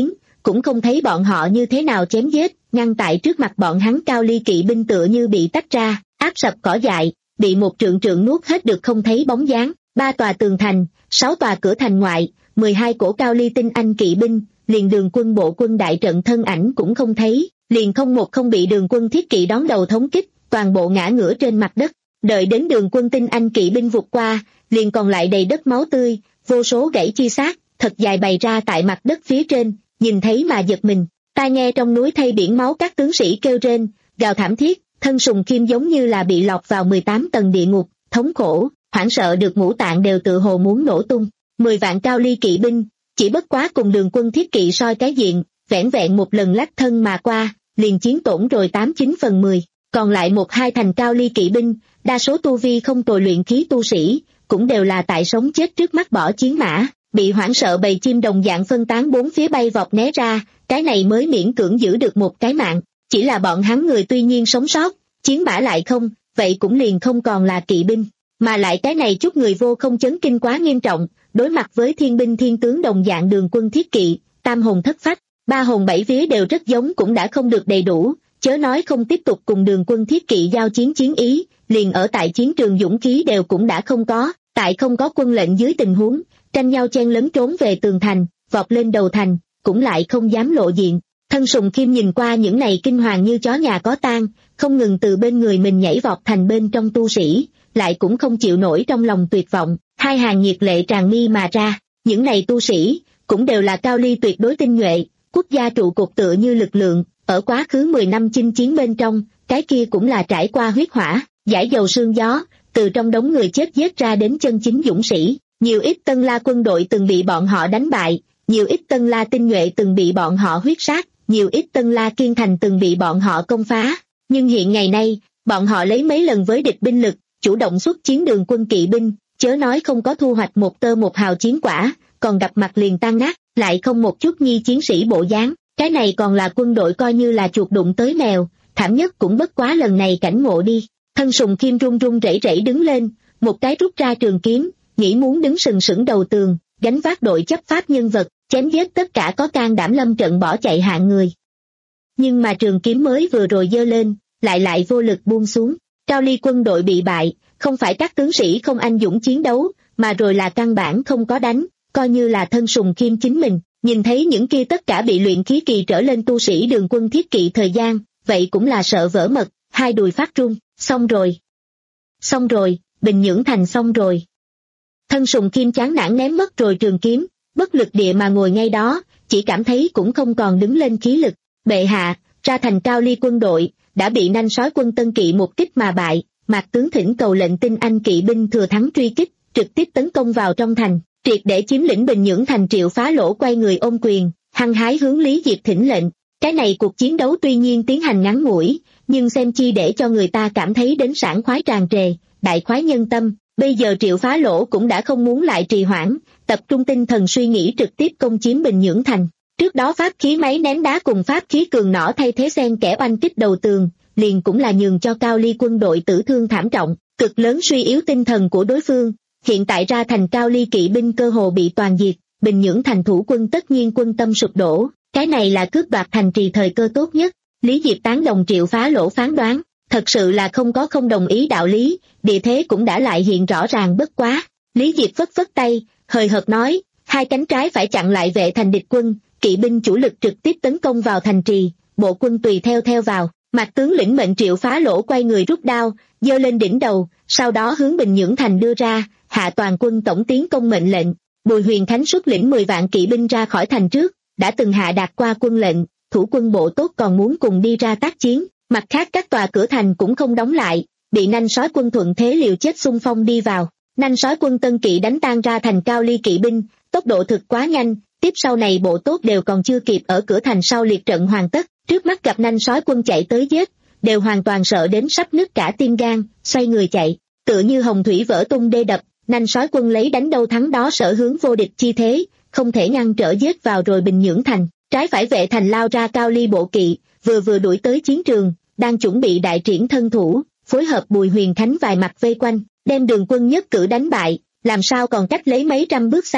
cũng không thấy bọn họ như thế nào chém giết, ngăn tại trước mặt bọn hắn cao ly kỵ binh tựa như bị tách ra, áp sập cỏ dại, bị một trượng trượng nuốt hết được không thấy bóng dáng. Ba tòa tường thành, sáu tòa cửa thành ngoại, mười hai cổ cao ly tinh anh kỵ binh, liền đường quân bộ quân đại trận thân ảnh cũng không thấy, liền không một không bị đường quân thiết kỵ đón đầu thống kích, toàn bộ ngã ngửa trên mặt đất. Đợi đến đường quân tinh anh kỵ binh vụt qua, liền còn lại đầy đất máu tươi, vô số gãy chi xác, thật dài bày ra tại mặt đất phía trên, nhìn thấy mà giật mình. Tai nghe trong núi thay biển máu các tướng sĩ kêu rên, gào thảm thiết, thân Sùng Khiêm giống như là bị lọt vào mười tám tầng địa ngục, thống khổ, hoảng sợ được ngũ tạng đều tự hồ muốn nổ tung. Mười vạn cao ly kỵ binh, chỉ bất quá cùng đường quân thiết kỵ soi cái diện, vẻn vẹn một lần lách thân mà qua, liền chiến tổn rồi tám chín phần mười, còn lại một hai thành cao ly kỵ binh, đa số tu vi không tồi luyện khí tu sĩ, cũng đều là tại sống chết trước mắt bỏ chiến mã, bị hoảng sợ bầy chim đồng dạng phân tán bốn phía bay vọt né ra, cái này mới miễn cưỡng giữ được một cái mạng. Chỉ là bọn hắn người tuy nhiên sống sót, chiến mã lại không, vậy cũng liền không còn là kỵ binh, mà lại cái này chút người vô không chấn kinh quá nghiêm trọng, đối mặt với thiên binh thiên tướng đồng dạng đường quân thiết kỵ, tam hồn thất phách, ba hồn bảy vía đều rất giống cũng đã không được đầy đủ, chớ nói không tiếp tục cùng đường quân thiết kỵ giao chiến chiến ý, liền ở tại chiến trường dũng khí đều cũng đã không có, tại không có quân lệnh dưới tình huống, tranh nhau chen lấn trốn về tường thành, vọt lên đầu thành, cũng lại không dám lộ diện. Thân Sùng Khiêm nhìn qua những này kinh hoàng như chó nhà có tang, không ngừng từ bên người mình nhảy vọt thành bên trong tu sĩ, lại cũng không chịu nổi trong lòng tuyệt vọng, hai hàng nhiệt lệ tràn mi mà ra. Những này tu sĩ cũng đều là cao ly tuyệt đối tinh nhuệ, quốc gia trụ cột tựa như lực lượng, ở quá khứ mười năm chinh chiến bên trong, cái kia cũng là trải qua huyết hỏa, giải dầu sương gió, từ trong đống người chết giết ra đến chân chính dũng sĩ. Nhiều ít Tân La quân đội từng bị bọn họ đánh bại, nhiều ít Tân La tinh nhuệ từng bị bọn họ huyết sát, nhiều ít Tân La kiên thành từng bị bọn họ công phá. Nhưng hiện ngày nay, bọn họ lấy mấy lần với địch binh lực, chủ động xuất chiến đường quân kỵ binh, chớ nói không có thu hoạch một tơ một hào chiến quả, còn gặp mặt liền tan nát, lại không một chút nhi chiến sĩ bộ dáng. Cái này còn là quân đội coi như là chuột đụng tới mèo, thảm nhất cũng bất quá lần này cảnh ngộ đi. Thân Sùng Khiêm run run rẩy rẩy đứng lên, một cái rút ra trường kiếm, nghĩ muốn đứng sừng sững đầu tường, gánh vác đội chấp pháp nhân vật, chém giết tất cả có can đảm lâm trận bỏ chạy hạng người. Nhưng mà trường kiếm mới vừa rồi giơ lên, lại lại vô lực buông xuống. Cao ly quân đội bị bại, không phải các tướng sĩ không anh dũng chiến đấu, mà rồi là căn bản không có đánh, coi như là thân Sùng Khiêm chính mình, nhìn thấy những kia tất cả bị luyện khí kỳ trở lên tu sĩ đường quân thiết kỵ thời gian, vậy cũng là sợ vỡ mật, hai đùi phát run, xong rồi. Xong rồi, Bình Nhưỡng thành xong rồi. Thân Sùng Khiêm chán nản ném mất rồi trường kiếm, bất lực địa mà ngồi ngay đó, chỉ cảm thấy cũng không còn đứng lên khí lực. Bệ hạ, ra thành cao ly quân đội, đã bị nanh sói quân Tân Kỵ một kích mà bại, Mạc tướng thỉnh cầu lệnh tinh anh kỵ binh thừa thắng truy kích, trực tiếp tấn công vào trong thành, triệt để chiếm lĩnh Bình Nhưỡng thành. Triệu Phá Lỗ quay người ôm quyền, hăng hái hướng Lý Diệp thỉnh lệnh. Cái này cuộc chiến đấu tuy nhiên tiến hành ngắn ngủi, nhưng xem chi để cho người ta cảm thấy đến sảng khoái tràn trề, đại khoái nhân tâm. Bây giờ Triệu Phá Lỗ cũng đã không muốn lại trì hoãn, tập trung tinh thần suy nghĩ trực tiếp công chiếm Bình Nhưỡng thành. Trước đó pháp khí máy ném đá cùng pháp khí cường nỏ thay thế xen kẽ oanh kích đầu tường, liền cũng là nhường cho cao ly quân đội tử thương thảm trọng, cực lớn suy yếu tinh thần của đối phương. Hiện tại ra thành cao ly kỵ binh cơ hồ bị toàn diệt, Bình Nhưỡng thành thủ quân tất nhiên quân tâm sụp đổ, cái này là cướp đoạt thành trì thời cơ tốt nhất. Lý Diệp tán đồng Triệu Phá Lỗ phán đoán, thật sự là không có không đồng ý đạo lý, địa thế cũng đã lại hiện rõ ràng bất quá. Lý Diệp phất phất tay, hời hợt nói, hai cánh trái phải chặn lại vệ thành địch quân, kỵ binh chủ lực trực tiếp tấn công vào thành trì, bộ quân tùy theo theo vào. Mạc tướng lĩnh mệnh Triệu Phá Lỗ quay người rút đao, giơ lên đỉnh đầu, sau đó hướng Bình Nhưỡng thành đưa ra, hạ toàn quân tổng tiến công mệnh lệnh. Bùi Huyền Khánh xuất lĩnh mười vạn kỵ binh ra khỏi thành trước, đã từng hạ đạt qua quân lệnh, thủ quân bộ tốt còn muốn cùng đi ra tác chiến. Mặt khác các tòa cửa thành cũng không đóng lại, bị nanh sói quân thuận thế liều chết xung phong đi vào. Nanh sói quân Tân Kỵ đánh tan ra thành cao ly kỵ binh, tốc độ thực quá nhanh, tiếp sau này bộ tốt đều còn chưa kịp ở cửa thành sau liệt trận hoàn tất, trước mắt gặp nanh sói quân chạy tới giết, đều hoàn toàn sợ đến sắp nứt cả tim gan, xoay người chạy, tựa như hồng thủy vỡ tung đê đập. Nanh sói quân lấy đánh đâu thắng đó sở hướng vô địch chi thế, không thể ngăn trở giết vào rồi Bình Nhưỡng thành. Trái phải vệ thành lao ra cao ly bộ kỵ, vừa vừa đuổi tới chiến trường, đang chuẩn bị đại triển thân thủ, phối hợp Bùi Huyền Khánh vài mặt vây quanh, đem đường quân nhất cử đánh bại, làm sao còn cách lấy mấy trăm bước xa,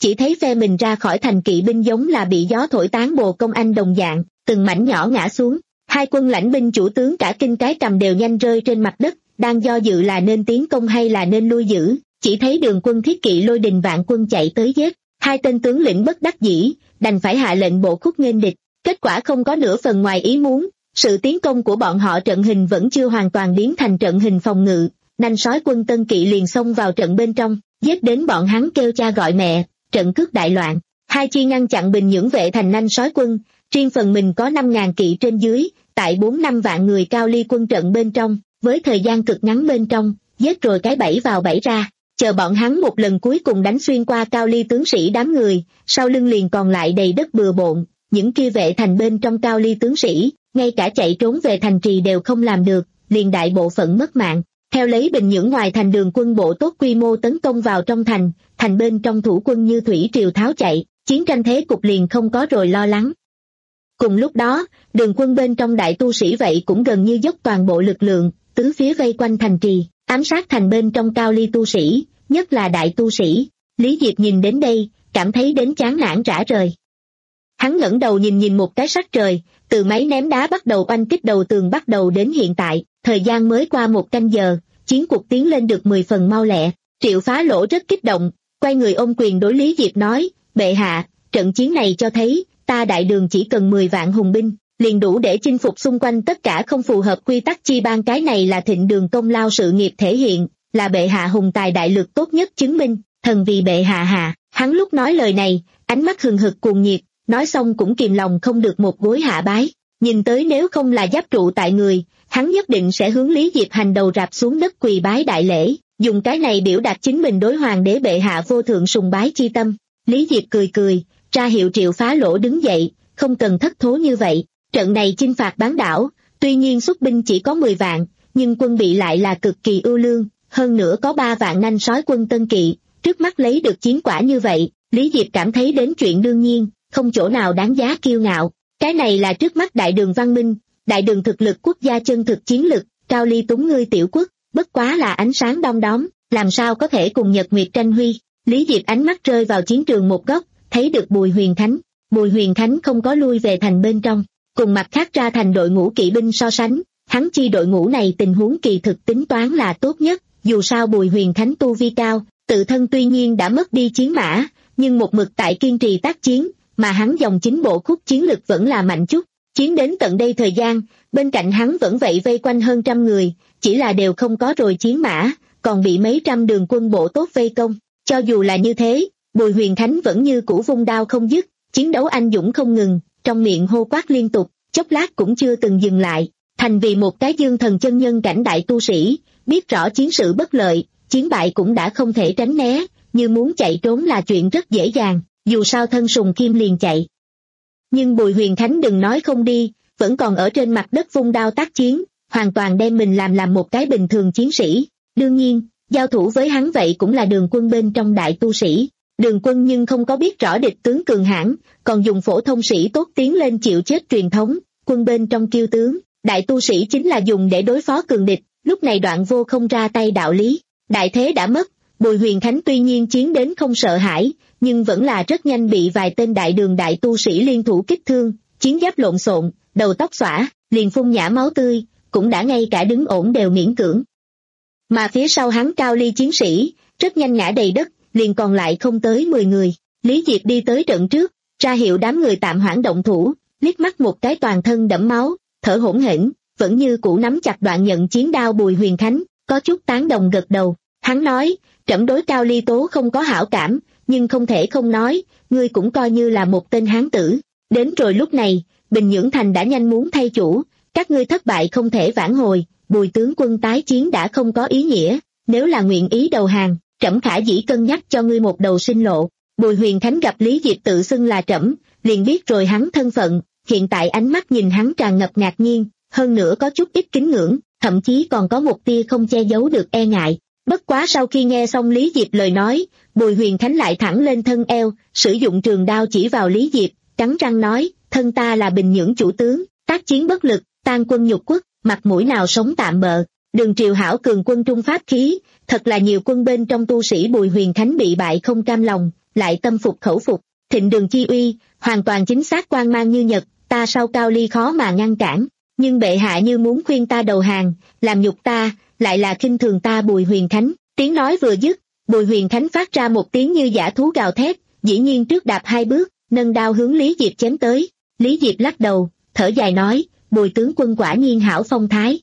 chỉ thấy phe mình ra khỏi thành kỵ binh giống là bị gió thổi tán bồ công anh đồng dạng, từng mảnh nhỏ ngã xuống. Hai quân lãnh binh chủ tướng cả kinh cái cầm đều nhanh rơi trên mặt đất, đang do dự là nên tiến công hay là nên lui giữ, chỉ thấy đường quân thiết kỵ lôi đình vạn quân chạy tới giết. Hai tên tướng lĩnh bất đắc dĩ, đành phải hạ lệnh bộ khúc nghênh địch. Kết quả không có nửa phần ngoài ý muốn, sự tiến công của bọn họ trận hình vẫn chưa hoàn toàn biến thành trận hình phòng ngự, nanh sói quân Tân Kỵ liền xông vào trận bên trong, giết đến bọn hắn kêu cha gọi mẹ, trận cướp đại loạn. Hai chi ngăn chặn bình nhưỡng vệ thành nanh sói quân, riêng phần mình có năm ngàn kỵ trên dưới, tại bốn năm vạn người Cao Ly quân trận bên trong, với thời gian cực ngắn bên trong, giết rồi cái bẫy vào bẫy ra, chờ bọn hắn một lần cuối cùng đánh xuyên qua Cao Ly tướng sĩ đám người, sau lưng liền còn lại đầy đất bừa bộn, những kia vệ thành bên trong Cao Ly tướng sĩ, ngay cả chạy trốn về thành trì đều không làm được, liền đại bộ phận mất mạng. Theo lấy bình nhưỡng ngoài thành đường quân bộ tốt quy mô tấn công vào trong thành, thành bên trong thủ quân như thủy triều tháo chạy, chiến tranh thế cục liền không có rồi lo lắng. Cùng lúc đó, đường quân bên trong đại tu sĩ vậy cũng gần như dốc toàn bộ lực lượng, tứ phía vây quanh thành trì, ám sát thành bên trong Cao Ly tu sĩ, nhất là đại tu sĩ. Lý Diệp nhìn đến đây, cảm thấy đến chán nản rã rời. Hắn ngẩng đầu nhìn nhìn một cái sắc trời, từ máy ném đá bắt đầu oanh kích đầu tường bắt đầu đến hiện tại, thời gian mới qua một canh giờ, chiến cuộc tiến lên được mười phần mau lẹ. Triệu Phá Lỗ rất kích động, quay người ôm quyền đối Lý Diệp nói, bệ hạ, trận chiến này cho thấy, ta đại đường chỉ cần mười vạn hùng binh, liền đủ để chinh phục xung quanh tất cả không phù hợp quy tắc chi ban. Cái này là Thịnh Đường công lao sự nghiệp thể hiện, là bệ hạ hùng tài đại lực tốt nhất chứng minh, thần vì bệ hạ hạ. Hắn lúc nói lời này, ánh mắt hừng hực cuồng nhiệt, nói xong cũng kìm lòng không được một gối hạ bái. Nhìn tới nếu không là giáp trụ tại người, hắn nhất định sẽ hướng Lý Diệp hành đầu rạp xuống đất quỳ bái đại lễ, dùng cái này biểu đạt chính mình đối hoàng đế bệ hạ vô thượng sùng bái chi tâm. Lý Diệp cười cười, ra hiệu Triệu Phá Lỗ đứng dậy, không cần thất thố như vậy. Trận này chinh phạt bán đảo, tuy nhiên xuất binh chỉ có mười vạn, nhưng quân bị lại là cực kỳ ưu lương, hơn nữa có ba vạn nanh sói quân Tân Kỵ, trước mắt lấy được chiến quả như vậy, Lý Diệp cảm thấy đến chuyện đương nhiên, không chỗ nào đáng giá kiêu ngạo. Cái này là trước mắt đại đường văn minh, đại đường thực lực quốc gia chân thực chiến lực, Cao Ly túng ngươi tiểu quốc, bất quá là ánh sáng đom đóm, làm sao có thể cùng Nhật Nguyệt tranh huy. Lý Diệp ánh mắt rơi vào chiến trường một góc, thấy được Bùi Huyền Khánh. Bùi Huyền Khánh không có lui về thành bên trong, cùng mặt khác ra thành đội ngũ kỵ binh so sánh, hắn chi đội ngũ này tình huống kỳ thực tính toán là tốt nhất. Dù sao Bùi Huyền Khánh tu vi cao, tự thân tuy nhiên đã mất đi chiến mã, nhưng một mực tại kiên trì tác chiến, mà hắn dòng chính bộ khúc chiến lực vẫn là mạnh chút. Chiến đến tận đây thời gian, bên cạnh hắn vẫn vậy vây quanh hơn trăm người, chỉ là đều không có rồi chiến mã, còn bị mấy trăm đường quân bộ tốt vây công. Cho dù là như thế, Bùi Huyền Khánh vẫn như cũ vung đao không dứt, chiến đấu anh dũng không ngừng, trong miệng hô quát liên tục, chốc lát cũng chưa từng dừng lại. Thành vì một cái dương thần chân nhân cảnh đại tu sĩ, biết rõ chiến sự bất lợi, chiến bại cũng đã không thể tránh né, như muốn chạy trốn là chuyện rất dễ dàng, dù sao thân sùng kim liền chạy. Nhưng Bùi Huyền Khánh đừng nói không đi, vẫn còn ở trên mặt đất vung đao tác chiến, hoàn toàn đem mình làm làm một cái bình thường chiến sĩ. Đương nhiên, giao thủ với hắn vậy cũng là đường quân bên trong đại tu sĩ. Đường quân nhưng không có biết rõ địch tướng cường hãn, còn dùng phổ thông sĩ tốt tiến lên chịu chết truyền thống, quân bên trong kiêu tướng, đại tu sĩ chính là dùng để đối phó cường địch, lúc này đoạn vô không ra tay đạo lý. Đại thế đã mất, Bùi Huyền Khánh tuy nhiên chiến đến không sợ hãi, nhưng vẫn là rất nhanh bị vài tên đại đường đại tu sĩ liên thủ kích thương, chiến giáp lộn xộn, đầu tóc xõa, liền phun nhả máu tươi, cũng đã ngay cả đứng ổn đều miễn cưỡng. Mà phía sau hắn Cao Ly chiến sĩ, rất nhanh ngã đầy đất, liền còn lại không tới mười người. Lý Diệp đi tới trận trước, ra hiệu đám người tạm hoãn động thủ, liếc mắt một cái toàn thân đẫm máu, thở hổn hển, vẫn như cũ nắm chặt đoạn nhận chiến đao Bùi Huyền Khánh, có chút tán đồng gật đầu. Hắn nói, trẫm đối Cao Ly Tố không có hảo cảm, nhưng không thể không nói, ngươi cũng coi như là một tên hán tử. Đến rồi lúc này, Bình Nhưỡng Thành đã nhanh muốn thay chủ, các ngươi thất bại không thể vãn hồi, Bùi tướng quân tái chiến đã không có ý nghĩa, nếu là nguyện ý đầu hàng, trẫm khả dĩ cân nhắc cho ngươi một đầu sinh lộ. Bùi Huyền Khánh gặp Lý Diệp tự xưng là trẫm, liền biết rồi hắn thân phận, hiện tại ánh mắt nhìn hắn tràn ngập ngạc nhiên, hơn nữa có chút ít kính ngưỡng, thậm chí còn có một tia không che giấu được e ngại. Bất quá sau khi nghe xong Lý Diệp lời nói, Bùi Huyền Khánh lại thẳng lên thân eo, sử dụng trường đao chỉ vào Lý Diệp, cắn răng nói, thân ta là Bình Nhưỡng chủ tướng, tác chiến bất lực, tan quân nhục quốc, mặt mũi nào sống tạm bợ. Đường triều hảo cường quân trung pháp khí, thật là nhiều quân bên trong tu sĩ Bùi Huyền Khánh bị bại không cam lòng, lại tâm phục khẩu phục. Thịnh Đường chi uy, hoàn toàn chính xác quang mang như nhật, ta sau Cao Ly khó mà ngăn cản, nhưng bệ hạ như muốn khuyên ta đầu hàng, làm nhục ta, lại là khinh thường ta Bùi Huyền Khánh. Tiếng nói vừa dứt, Bùi Huyền Khánh phát ra một tiếng như dã thú gào thét, dĩ nhiên trước đạp hai bước, nâng đao hướng Lý Diệp chém tới. Lý Diệp lắc đầu, thở dài nói, Bùi tướng quân quả nhiên hảo phong thái.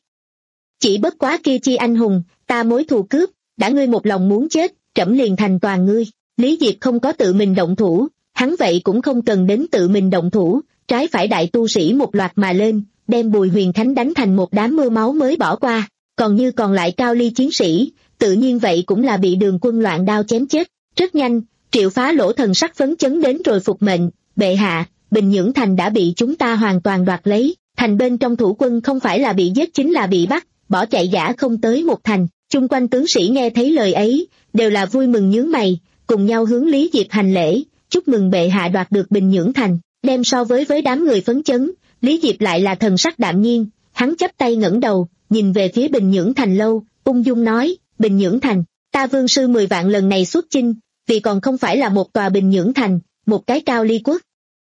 Chỉ bất quá kia chi anh hùng, ta mối thù cướp, đã ngươi một lòng muốn chết, trẫm liền thành toàn ngươi. Lý Diệp không có tự mình động thủ, hắn vậy cũng không cần đến tự mình động thủ, trái phải đại tu sĩ một loạt mà lên, đem Bùi Huyền Khánh đánh thành một đám mưa máu mới bỏ qua, còn như còn lại Cao Ly chiến sĩ, tự nhiên vậy cũng là bị Đường Quân loạn đao chém chết. Rất nhanh, Triệu Phá Lỗ thần sắc phấn chấn đến rồi phục mệnh, bệ hạ, Bình Nhưỡng thành đã bị chúng ta hoàn toàn đoạt lấy, thành bên trong thủ quân không phải là bị giết chính là bị bắt, bỏ chạy giả không tới một thành. Chung quanh tướng sĩ nghe thấy lời ấy, đều là vui mừng nhướng mày, cùng nhau hướng Lý Diệp hành lễ, chúc mừng bệ hạ đoạt được Bình Nhưỡng thành. Đem so với với đám người phấn chấn, Lý Diệp lại là thần sắc đạm nhiên, hắn chắp tay ngẩng đầu, nhìn về phía Bình Nhưỡng thành lâu, ung dung nói, Bình Nhưỡng thành, ta vương sư mười vạn lần này xuất chinh, vì còn không phải là một tòa Bình Nhưỡng thành, một cái Cao Ly quốc,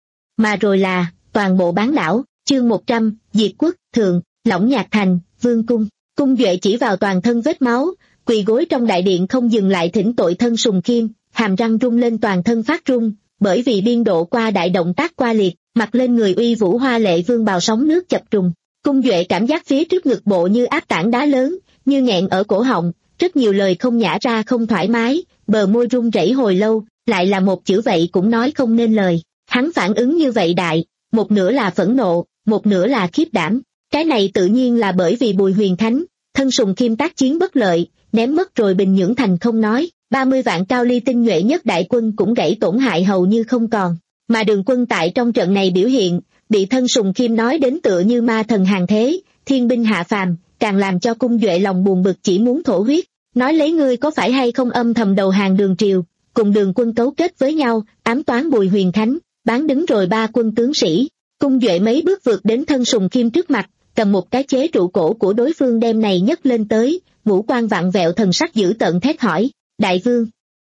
mà rồi là toàn bộ bán đảo. Chương một trăm, Diệt quốc, thượng, Lỏng Nhạc thành, vương cung. Cung Duệ chỉ vào toàn thân vết máu, quỳ gối trong đại điện không dừng lại thỉnh tội thân Sùng Khiêm, hàm răng rung lên toàn thân phát run, bởi vì biên độ qua đại động tác qua liệt, mặc lên người uy vũ hoa lệ vương bào sóng nước chập trùng. Cung Duệ cảm giác phía trước ngực bộ như áp tảng đá lớn, như nghẹn ở cổ họng, rất nhiều lời không nhả ra không thoải mái, bờ môi run rẩy hồi lâu, lại là một chữ vậy cũng nói không nên lời. Hắn phản ứng như vậy đại, một nửa là phẫn nộ, một nửa là khiếp đảm. Cái này tự nhiên là bởi vì Bùi Huyền Khánh, thân Sùng Khiêm tác chiến bất lợi, ném mất rồi Bình Nhưỡng thành không nói, ba mươi vạn Cao Ly tinh nhuệ nhất đại quân cũng gãy tổn hại hầu như không còn. Mà Đường Quân tại trong trận này biểu hiện, bị thân Sùng Khiêm nói đến tựa như ma thần hàng thế, thiên binh hạ phàm, càng làm cho Cung Duệ lòng buồn bực chỉ muốn thổ huyết. Nói lấy ngươi có phải hay không âm thầm đầu hàng Đường Triều, cùng Đường Quân cấu kết với nhau, ám toán Bùi Huyền Khánh, bán đứng rồi ba quân tướng sĩ. Cung Duệ mấy bước vượt đến thân Sùng Khiêm trước mặt, cầm một cái chế trụ cổ của đối phương đem này nhấc lên tới, ngũ quan vặn vẹo thần sắc dữ tợn thét hỏi, đại vương,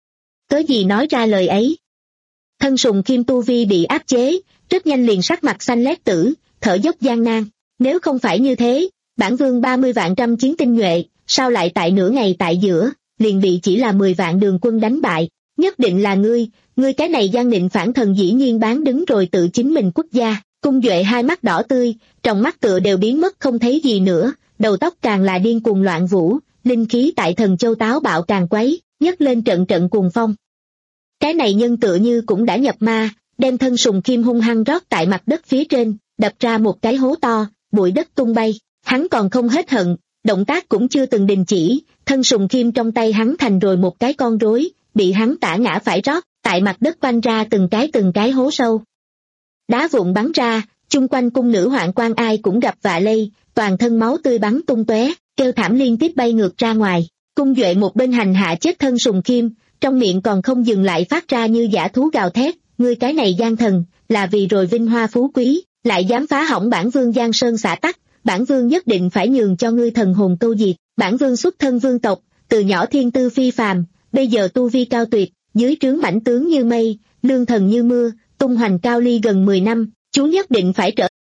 cớ gì nói ra lời ấy? Thân Sùng Khiêm tu vi bị áp chế, rất nhanh liền sắc mặt xanh lét tử, thở dốc gian nan. Nếu không phải như thế, bản vương ba mươi vạn trăm chiến tinh nhuệ, sao lại tại nửa ngày tại giữa, liền bị chỉ là mười vạn Đường Quân đánh bại? Nhất định là ngươi, ngươi cái này gian định phản thần dĩ nhiên bán đứng rồi tự chính mình quốc gia. Cung Duệ hai mắt đỏ tươi, trong mắt tựa đều biến mất không thấy gì nữa, đầu tóc càng là điên cuồng loạn vũ, linh khí tại Thần Châu táo bạo càng quấy, nhấc lên trận trận cuồng phong. Cái này nhân tựa như cũng đã nhập ma, đem thân Sùng Khiêm hung hăng rót tại mặt đất phía trên, đập ra một cái hố to, bụi đất tung bay. Hắn còn không hết hận, động tác cũng chưa từng đình chỉ, thân Sùng Khiêm trong tay hắn thành rồi một cái con rối, bị hắn tả ngã phải rót, tại mặt đất quanh ra từng cái từng cái hố sâu. Đá vụn bắn ra, chung quanh cung nữ hoạn quan ai cũng gặp vạ lây, toàn thân máu tươi bắn tung tóe, kêu thảm liên tiếp bay ngược ra ngoài. Cung Duệ một bên hành hạ chết thân Sùng Khiêm, trong miệng còn không dừng lại phát ra như dã thú gào thét, ngươi cái này gian thần, là vì rồi vinh hoa phú quý, lại dám phá hỏng bản vương Giang Sơn xã tắc, bản vương nhất định phải nhường cho ngươi thần hồn câu diệt. Bản vương xuất thân vương tộc, từ nhỏ thiên tư phi phàm, bây giờ tu vi cao tuyệt, dưới trướng mãnh tướng như mây, lương thần như mưa, tung hoành Cao Ly gần mười năm, chú nhất định phải trở.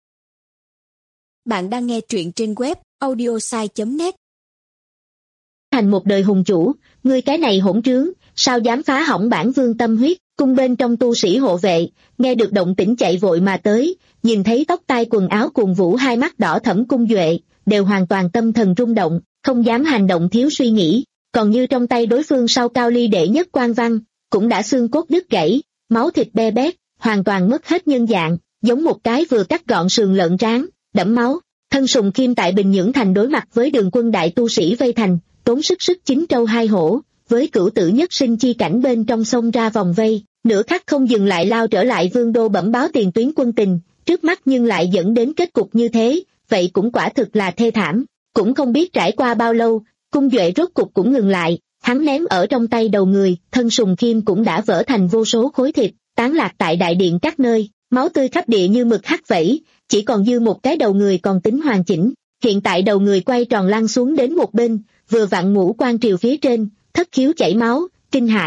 Bạn đang nghe truyện trên web audiosai chấm net. Thành một đời hùng chủ, ngươi cái này hỗn trướng, sao dám phá hỏng bản vương tâm huyết? Cung bên trong tu sĩ hộ vệ, nghe được động tĩnh chạy vội mà tới, nhìn thấy tóc tai quần áo cuồng vũ hai mắt đỏ thẫm Cung Duệ, đều hoàn toàn tâm thần rung động, không dám hành động thiếu suy nghĩ. Còn như trong tay đối phương sau Cao Ly đệ nhất quan văn, cũng đã xương cốt đứt gãy, máu thịt be bét, hoàn toàn mất hết nhân dạng, giống một cái vừa cắt gọn sườn lợn rán, đẫm máu. Thân Sùng Khiêm tại Bình Nhưỡng thành đối mặt với Đường Quân đại tu sĩ vây thành, tốn sức sức chín trâu hai hổ, với cửu tử nhất sinh chi cảnh bên trong sông ra vòng vây, nửa khắc không dừng lại lao trở lại vương đô bẩm báo tiền tuyến quân tình, trước mắt nhưng lại dẫn đến kết cục như thế, vậy cũng quả thực là thê thảm. Cũng không biết trải qua bao lâu, Cung Duệ rốt cục cũng ngừng lại, hắn ném ở trong tay đầu người, thân Sùng Khiêm cũng đã vỡ thành vô số khối thịt, tán lạc tại đại điện các nơi, máu tươi khắp địa như mực hắt vẩy, chỉ còn dư một cái đầu người còn tính hoàn chỉnh. Hiện tại đầu người quay tròn lăn xuống đến một bên, vừa vặn ngũ quan triều phía trên, thất khiếu chảy máu, kinh hãi,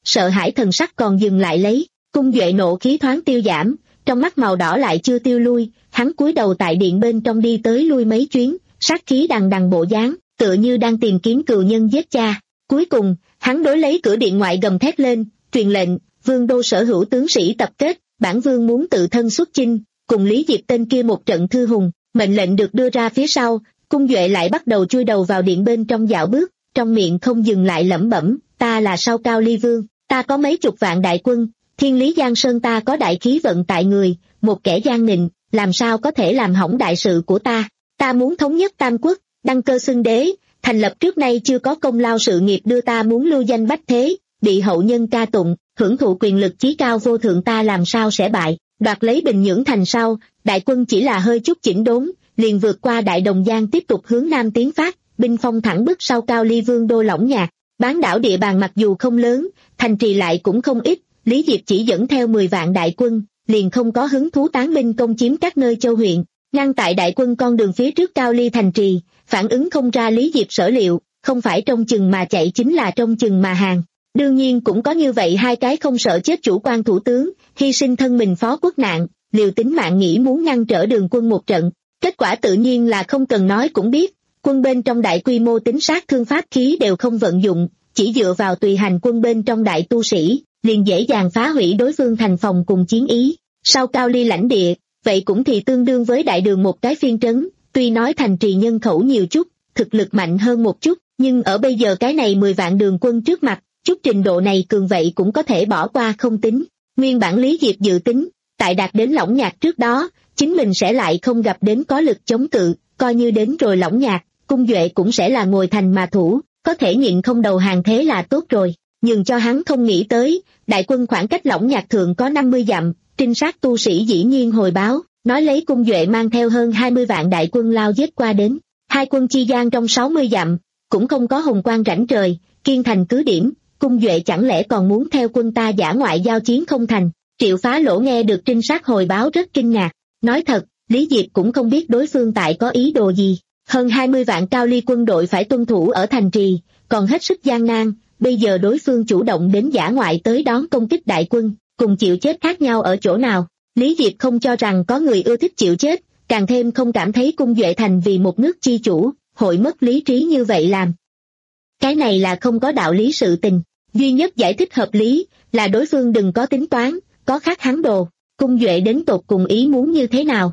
sợ hãi thần sắc còn dừng lại lấy, Cung Duệ nộ khí thoáng tiêu giảm, trong mắt màu đỏ lại chưa tiêu lui, hắn cúi đầu tại điện bên trong đi tới lui mấy chuyến, sát khí đằng đằng bộ dáng, tựa như đang tìm kiếm cừu nhân giết cha. Cuối cùng, hắn đối lấy cửa điện ngoại gầm thét lên, truyền lệnh, vương đô sở hữu tướng sĩ tập kết, bản vương muốn tự thân xuất chinh, cùng Lý Diệp tên kia một trận thư hùng. Mệnh lệnh được đưa ra phía sau, Cung Duệ lại bắt đầu chui đầu vào điện bên trong dạo bước, trong miệng không dừng lại lẩm bẩm, ta là Sao Cao Ly Vương, ta có mấy chục vạn đại quân, Thiên Lý Giang Sơn ta có đại khí vận tại người, một kẻ gian nịnh, làm sao có thể làm hỏng đại sự của ta, ta muốn thống nhất Tam Quốc, đăng cơ xưng đế, thành lập trước nay chưa có công lao sự nghiệp đưa ta muốn lưu danh bách thế, bị hậu nhân ca tụng, hưởng thụ quyền lực chí cao vô thượng ta làm sao sẽ bại, đoạt lấy Bình Nhưỡng thành sau, đại quân chỉ là hơi chút chỉnh đốn, liền vượt qua Đại Đồng Giang tiếp tục hướng nam tiến phát, binh phong thẳng bức Sao Cao Ly Vương đô lỏng nhạc, bán đảo địa bàn mặc dù không lớn, thành trì lại cũng không ít, Lý Diệp chỉ dẫn theo mười vạn đại quân, liền không có hứng thú tán binh công chiếm các nơi châu huyện, ngăn tại đại quân con đường phía trước Cao Ly thành trì, phản ứng không ra Lý Diệp sở liệu, không phải trong chừng mà chạy chính là trong chừng mà hàng. Đương nhiên cũng có như vậy hai cái không sợ chết chủ quan thủ tướng, hy sinh thân mình phó quốc nạn, liều tính mạng nghĩ muốn ngăn trở đường quân một trận. Kết quả tự nhiên là không cần nói cũng biết, quân bên trong đại quy mô tính sát thương pháp khí đều không vận dụng, chỉ dựa vào tùy hành quân bên trong đại tu sĩ, liền dễ dàng phá hủy đối phương thành phòng cùng chiến ý. Sao Cao Ly lãnh địa, vậy cũng thì tương đương với đại đường một cái phiên trấn, tuy nói thành trì nhân khẩu nhiều chút, thực lực mạnh hơn một chút, nhưng ở bây giờ cái này mười vạn đường quân trước mặt, chút trình độ này cường vậy cũng có thể bỏ qua không tính. Nguyên bản Lý Diệp dự tính, tại đạt đến lỏng nhạc trước đó, chính mình sẽ lại không gặp đến có lực chống cự, coi như đến rồi lỏng nhạc, Cung Duệ cũng sẽ là ngồi thành mà thủ, có thể nhịn không đầu hàng thế là tốt rồi. Nhưng cho hắn không nghĩ tới, đại quân khoảng cách lỏng nhạc thượng có năm mươi dặm, trinh sát tu sĩ dĩ nhiên hồi báo, nói lấy Cung Duệ mang theo hơn hai mươi vạn đại quân lao giết qua đến. Hai quân chi gian trong sáu mươi dặm, cũng không có hùng quang rảnh trời, kiên thành cứ điểm, Cung Duệ chẳng lẽ còn muốn theo quân ta dã ngoại giao chiến không thành. Triệu Phá Lỗ nghe được trinh sát hồi báo rất kinh ngạc, nói thật, Lý Diệp cũng không biết đối phương tại có ý đồ gì. Hơn hai mươi vạn Cao Ly quân đội phải tuân thủ ở thành trì, còn hết sức gian nan, bây giờ đối phương chủ động đến dã ngoại tới đón công kích đại quân, cùng chịu chết khác nhau ở chỗ nào. Lý Diệp không cho rằng có người ưa thích chịu chết, càng thêm không cảm thấy Cung Duệ thành vì một nước chi chủ, hội mất lý trí như vậy làm. Cái này là không có đạo lý sự tình, duy nhất giải thích hợp lý, là đối phương đừng có tính toán, có khác hắn đồ, Cung Duệ đến tột cùng ý muốn như thế nào.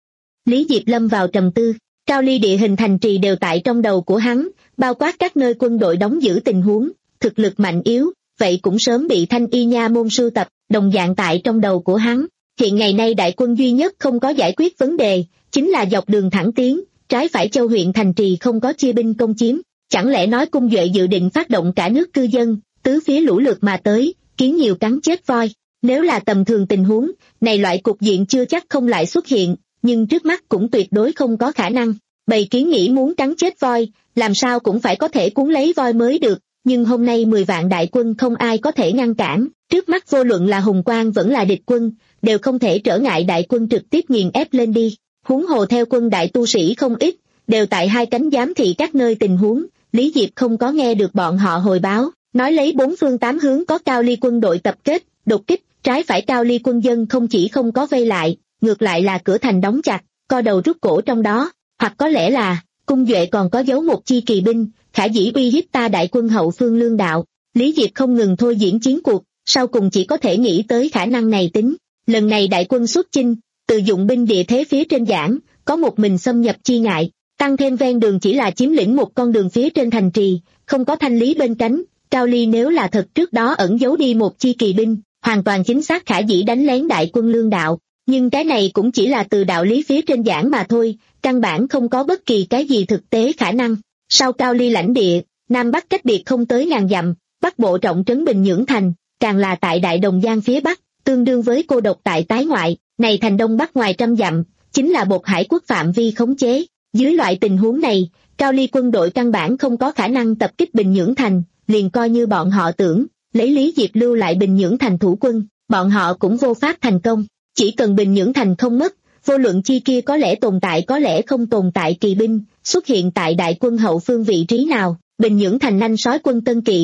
Lý Diệp lâm vào trầm tư, Cao Ly địa hình thành trì đều tại trong đầu của hắn, bao quát các nơi quân đội đóng giữ tình huống, thực lực mạnh yếu, vậy cũng sớm bị Thanh Y Nha môn sưu tập, đồng dạng tại trong đầu của hắn. Hiện ngày nay đại quân duy nhất không có giải quyết vấn đề, chính là dọc đường thẳng tiến, trái phải châu huyện thành trì không có chia binh công chiếm, chẳng lẽ nói Cung Duệ dự định phát động cả nước cư dân, tứ phía lũ lượt mà tới, kiến nhiều cắn chết voi. Nếu là tầm thường tình huống, này loại cục diện chưa chắc không lại xuất hiện, nhưng trước mắt cũng tuyệt đối không có khả năng. Bầy kiến nghĩ muốn cắn chết voi, làm sao cũng phải có thể cuốn lấy voi mới được, nhưng hôm nay mười vạn đại quân không ai có thể ngăn cản, trước mắt vô luận là hùng quang vẫn là địch quân, đều không thể trở ngại đại quân trực tiếp nghiền ép lên đi. Huống hồ theo quân đại tu sĩ không ít, đều tại hai cánh giám thị các nơi tình huống, Lý Diệp không có nghe được bọn họ hồi báo, nói lấy bốn phương tám hướng có Cao Ly quân đội tập kết, đột kích, trái phải Cao Ly quân dân không chỉ không có vây lại, ngược lại là cửa thành đóng chặt, co đầu rút cổ trong đó, hoặc có lẽ là, Cung Duệ còn có giấu một chi kỳ binh, khả dĩ uy hiếp ta đại quân hậu phương lương đạo. Lý Diệp không ngừng thôi diễn chiến cuộc, sau cùng chỉ có thể nghĩ tới khả năng này tính. Lần này đại quân xuất chinh, từ dụng binh địa thế phía trên giảng, có một mình xâm nhập chi ngại, tăng thêm ven đường chỉ là chiếm lĩnh một con đường phía trên thành trì, không có thanh lý bên cánh. Cao Ly nếu là thật trước đó ẩn giấu đi một chi kỳ binh, hoàn toàn chính xác khả dĩ đánh lén đại quân lương đạo, nhưng cái này cũng chỉ là từ đạo lý phía trên giảng mà thôi, căn bản không có bất kỳ cái gì thực tế khả năng. Sau Cao Ly lãnh địa, Nam Bắc cách biệt không tới ngàn dặm, Bắc bộ trọng trấn Bình Nhưỡng thành, càng là tại Đại Đồng Giang phía Bắc, tương đương với cô độc tại tái ngoại, này thành Đông Bắc ngoài trăm dặm, chính là một hải quốc phạm vi khống chế. Dưới loại tình huống này, Cao Ly quân đội căn bản không có khả năng tập kích Bình Nhưỡng thành, liền coi như bọn họ tưởng, lấy Lý Diệp lưu lại Bình Nhưỡng thành thủ quân, bọn họ cũng vô pháp thành công. Chỉ cần Bình Nhưỡng thành không mất, vô luận chi kia có lẽ tồn tại có lẽ không tồn tại kỳ binh, xuất hiện tại đại quân hậu phương vị trí nào, Bình Nhưỡng thành nanh sói quân Tân Kỵ,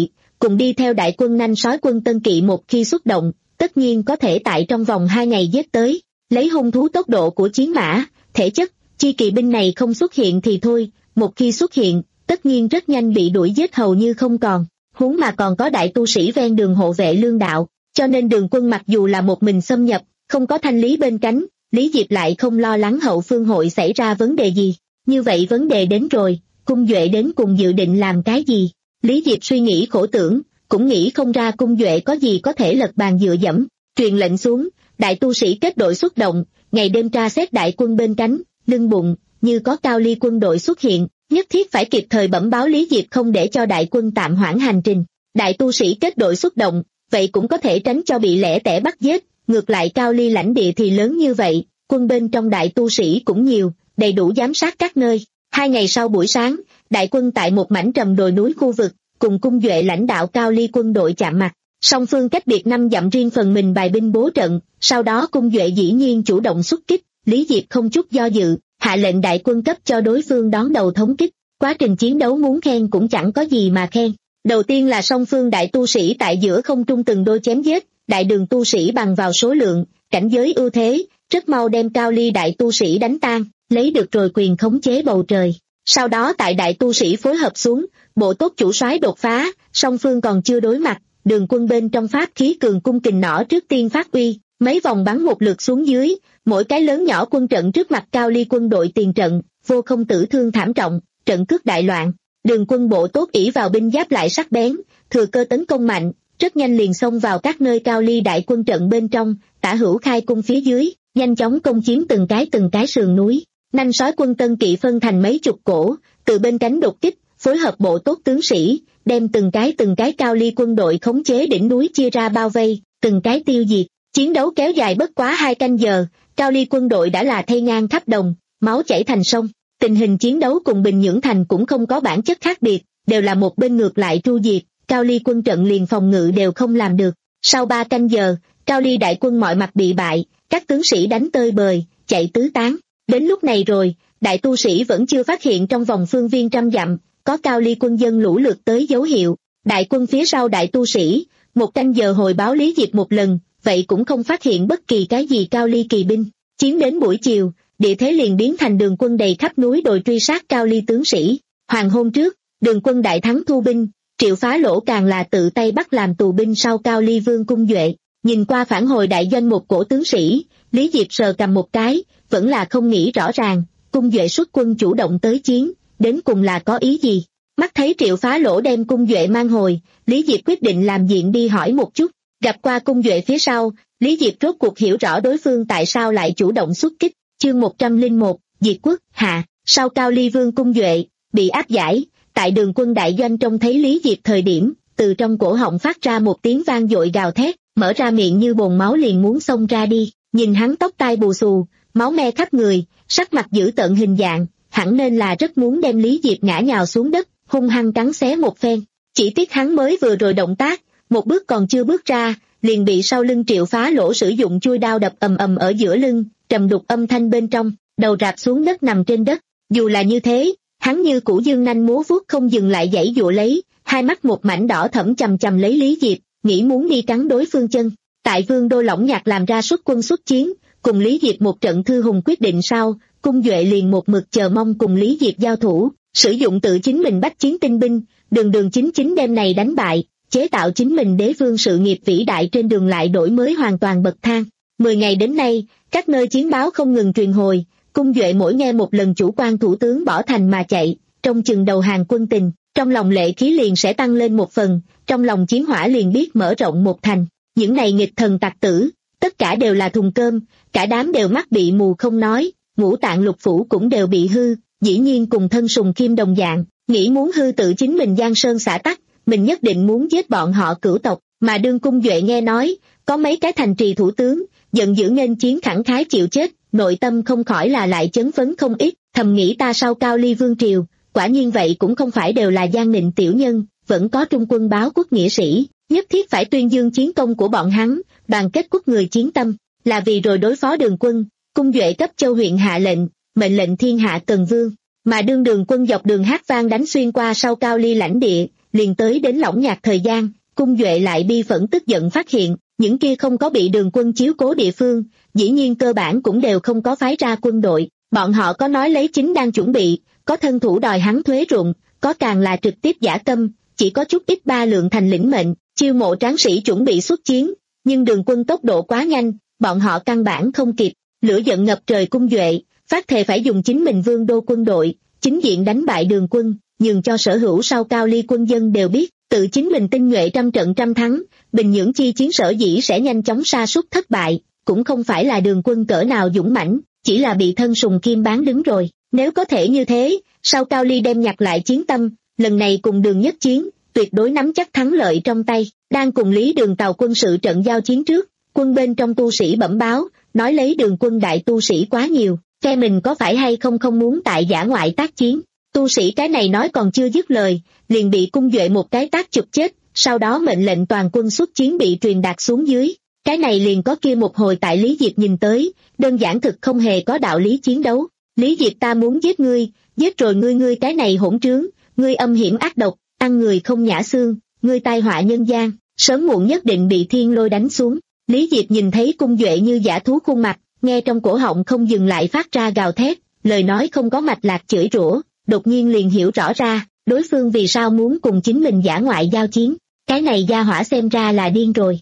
cùng đi theo đại quân nanh sói quân Tân Kỵ một khi xuất động, tất nhiên có thể tại trong vòng hai ngày giết tới. Lấy hung thú tốc độ của chiến mã, thể chất, chi kỵ binh này không xuất hiện thì thôi, một khi xuất hiện, tất nhiên rất nhanh bị đuổi giết hầu như không còn. Huống mà còn có đại tu sĩ ven đường hộ vệ lương đạo, cho nên Đường Quân mặc dù là một mình xâm nhập, không có Thanh Lý bên cánh, Lý Diệp lại không lo lắng hậu phương hội xảy ra vấn đề gì. Như vậy vấn đề đến rồi, Cung Duệ đến cùng dự định làm cái gì? Lý Diệp suy nghĩ khổ tưởng, cũng nghĩ không ra Cung Duệ có gì có thể lật bàn dựa dẫm. Truyền lệnh xuống, đại tu sĩ kết đội xuất động, ngày đêm tra xét đại quân bên cánh, lưng bụng, như có Cao Ly quân đội xuất hiện, nhất thiết phải kịp thời bẩm báo Lý Diệp không để cho đại quân tạm hoãn hành trình. Đại tu sĩ kết đội xuất động, vậy cũng có thể tránh cho bị lẻ tẻ bắt giết, ngược lại Cao Ly lãnh địa thì lớn như vậy, quân bên trong đại tu sĩ cũng nhiều, đầy đủ giám sát các nơi. Hai ngày sau buổi sáng, đại quân tại một mảnh trầm đồi núi khu vực, cùng Cung Duệ lãnh đạo Cao Ly quân đội chạm mặt. Song phương cách biệt năm dặm riêng phần mình bài binh bố trận, sau đó Cung Duệ dĩ nhiên chủ động xuất kích, Lý Diệp không chút do dự, hạ lệnh đại quân cấp cho đối phương đón đầu thống kích. Quá trình chiến đấu muốn khen cũng chẳng có gì mà khen. Đầu tiên là song phương đại tu sĩ tại giữa không trung từng đôi chém giết, đại đường tu sĩ bằng vào số lượng, cảnh giới ưu thế, rất mau đem Cao Ly đại tu sĩ đánh tan, lấy được rồi quyền khống chế bầu trời. Sau đó tại đại tu sĩ phối hợp xuống, bộ tốt chủ soái đột phá, song phương còn chưa đối mặt, Đường Quân bên trong pháp khí cường cung kình nỏ trước tiên phát uy, mấy vòng bắn một lượt xuống dưới, mỗi cái lớn nhỏ quân trận trước mặt Cao Ly quân đội tiền trận, vô không tử thương thảm trọng, trận cước đại loạn. Đường Quân bộ tốt ỷ vào binh giáp lại sắc bén, thừa cơ tấn công mạnh, rất nhanh liền xông vào các nơi Cao Ly đại quân trận bên trong, tả hữu khai cung phía dưới, nhanh chóng công chiếm từng cái từng cái sườn núi. Nanh sói quân Tân Kỵ phân thành mấy chục cổ, từ bên cánh đột kích, phối hợp bộ tốt tướng sĩ, đem từng cái từng cái Cao Ly quân đội khống chế đỉnh núi chia ra bao vây, từng cái tiêu diệt. Chiến đấu kéo dài bất quá hai canh giờ, Cao Ly quân đội đã là thây ngang khắp đồng, máu chảy thành sông. Tình hình chiến đấu cùng Bình Nhưỡng Thành cũng không có bản chất khác biệt, đều là một bên ngược lại tru diệt, Cao Ly quân trận liền phòng ngự đều không làm được. Sau ba canh giờ, Cao Ly đại quân mọi mặt bị bại, các tướng sĩ đánh tơi bời, chạy tứ tán. Đến lúc này rồi, đại tu sĩ vẫn chưa phát hiện trong vòng phương viên trăm dặm, có Cao Ly quân dân lũ lượt tới dấu hiệu. Đại quân phía sau đại tu sĩ, một canh giờ hồi báo Lý Diệp một lần, vậy cũng không phát hiện bất kỳ cái gì Cao Ly kỳ binh. Chiến đến buổi chiều, địa thế liền biến thành Đường Quân đầy khắp núi đồi truy sát Cao Ly tướng sĩ. Hoàng hôn trước, Đường Quân đại thắng thu binh, Triệu Phá Lỗ càng là tự tay bắt làm tù binh sau Cao Ly vương Cung Duệ. Nhìn qua phản hồi đại doanh một cổ tướng sĩ, Lý Diệp sờ cầm một cái, vẫn là không nghĩ rõ ràng, Cung Duệ xuất quân chủ động tới chiến, đến cùng là có ý gì. Mắt thấy Triệu Phá Lỗ đem Cung Duệ mang hồi, Lý Diệp quyết định làm diện đi hỏi một chút. Gặp qua Cung Duệ phía sau, Lý Diệp rốt cuộc hiểu rõ đối phương tại sao lại chủ động xuất kích. Chương một trăm lẻ một, Diệt quốc, hạ, sau Cao Ly vương Cung Duệ, bị áp giải, tại Đường Quân đại doanh trông thấy Lý Diệp thời điểm, từ trong cổ họng phát ra một tiếng vang dội gào thét, mở ra miệng như bồn máu liền muốn xông ra đi, nhìn hắn tóc tai bù xù, máu me khắp người, sắc mặt dữ tợn hình dạng, hẳn nên là rất muốn đem Lý Diệp ngã nhào xuống đất, hung hăng cắn xé một phen. Chỉ tiếc hắn mới vừa rồi động tác, một bước còn chưa bước ra, liền bị sau lưng Triệu Phá Lỗ sử dụng chui đao đập ầm ầm ở giữa lưng, trầm đục âm thanh bên trong, đầu rạp xuống đất nằm trên đất. Dù là như thế, hắn như củ dương nanh múa vuốt không dừng lại giãy giụa lấy, hai mắt một mảnh đỏ thẫm chằm chằm lấy Lý Diệp, nghĩ muốn đi cắn đối phương chân. Tại Vương Đô Lỏng Nhạc làm ra xuất quân xuất chiến, cùng Lý Diệp một trận thư hùng quyết định sau, Cung Duệ liền một mực chờ mong cùng Lý Diệp giao thủ, sử dụng tự chính mình bách chiến tinh binh, đường đường chính chính đêm này đánh bại, chế tạo chính mình đế vương sự nghiệp vĩ đại trên đường lại đổi mới hoàn toàn bậc thang. Mười ngày đến nay, các nơi chiến báo không ngừng truyền hồi, Cung Duệ mỗi nghe một lần chủ quan thủ tướng bỏ thành mà chạy, trong chừng đầu hàng quân tình, trong lòng lệ khí liền sẽ tăng lên một phần, trong lòng chiến hỏa liền biết mở rộng một thành. Những này nghịch thần tặc tử, tất cả đều là thùng cơm, cả đám đều mắt bị mù không nói, ngũ tạng lục phủ cũng đều bị hư, dĩ nhiên cùng thân sùng kim đồng dạng, nghĩ muốn hư tự chính mình giang sơn xã tắc, mình nhất định muốn giết bọn họ cửu tộc. Mà đương Cung Duệ nghe nói, có mấy cái thành trì thủ tướng, giận dữ nghênh chiến khẳng khái chịu chết, nội tâm không khỏi là lại chấn phấn không ít, thầm nghĩ ta sau Cao Ly vương triều, quả nhiên vậy cũng không phải đều là gian nịnh tiểu nhân, vẫn có trung quân báo quốc nghĩa sĩ, nhất thiết phải tuyên dương chiến công của bọn hắn, đoàn kết quốc người chiến tâm, là vì rồi đối phó Đường Quân. Cung Duệ cấp châu huyện hạ lệnh, mệnh lệnh thiên hạ cần vương, mà đương Đường Quân dọc đường hát vang đánh xuyên qua sau Cao Ly lãnh địa, liền tới đến lỏng nhạc thời gian, Cung Duệ lại bi phẫn tức giận phát hiện, những kia không có bị Đường Quân chiếu cố địa phương, dĩ nhiên cơ bản cũng đều không có phái ra quân đội, bọn họ có nói lấy chính đang chuẩn bị, có thân thủ đòi hắn thuế ruộng, có càng là trực tiếp giả tâm, chỉ có chút ít ba lượng thành lĩnh mệnh, chiêu mộ tráng sĩ chuẩn bị xuất chiến, nhưng Đường Quân tốc độ quá nhanh, bọn họ căn bản không kịp, lửa giận ngập trời Cung Duệ, phát thề phải dùng chính mình vương đô quân đội, chính diện đánh bại Đường Quân, nhường cho sở hữu sau Cao Ly quân dân đều biết, tự chính mình tinh nhuệ trăm trận trăm thắng, Bình Nhưỡng chi chiến sở dĩ sẽ nhanh chóng sa sút thất bại, cũng không phải là Đường Quân cỡ nào dũng mãnh, chỉ là bị thân sùng kim bán đứng rồi, nếu có thể như thế, sau Cao Ly đem nhặt lại chiến tâm, lần này cùng Đường nhất chiến, tuyệt đối nắm chắc thắng lợi trong tay, đang cùng Lý Đường Tàu quân sự trận giao chiến trước, quân bên trong tu sĩ bẩm báo, nói lấy Đường Quân đại tu sĩ quá nhiều, phe mình có phải hay không không muốn tại dã ngoại tác chiến. Tu sĩ cái này nói còn chưa dứt lời, liền bị Cung Duệ một cái tác chụp chết, sau đó mệnh lệnh toàn quân xuất chiến bị truyền đạt xuống dưới. Cái này liền có kia một hồi tại Lý Diệp nhìn tới, đơn giản thực không hề có đạo lý chiến đấu. Lý Diệp ta muốn giết ngươi, giết rồi ngươi ngươi cái này hỗn trướng, ngươi âm hiểm ác độc, ăn người không nhã xương, ngươi tai họa nhân gian, sớm muộn nhất định bị thiên lôi đánh xuống. Lý Diệp nhìn thấy Cung Duệ như dã thú khuôn mặt, nghe trong cổ họng không dừng lại phát ra gào thét, lời nói không có mạch lạc chửi rủa, đột nhiên liền hiểu rõ ra, đối phương vì sao muốn cùng chính mình dã ngoại giao chiến, cái này gia hỏa xem ra là điên rồi.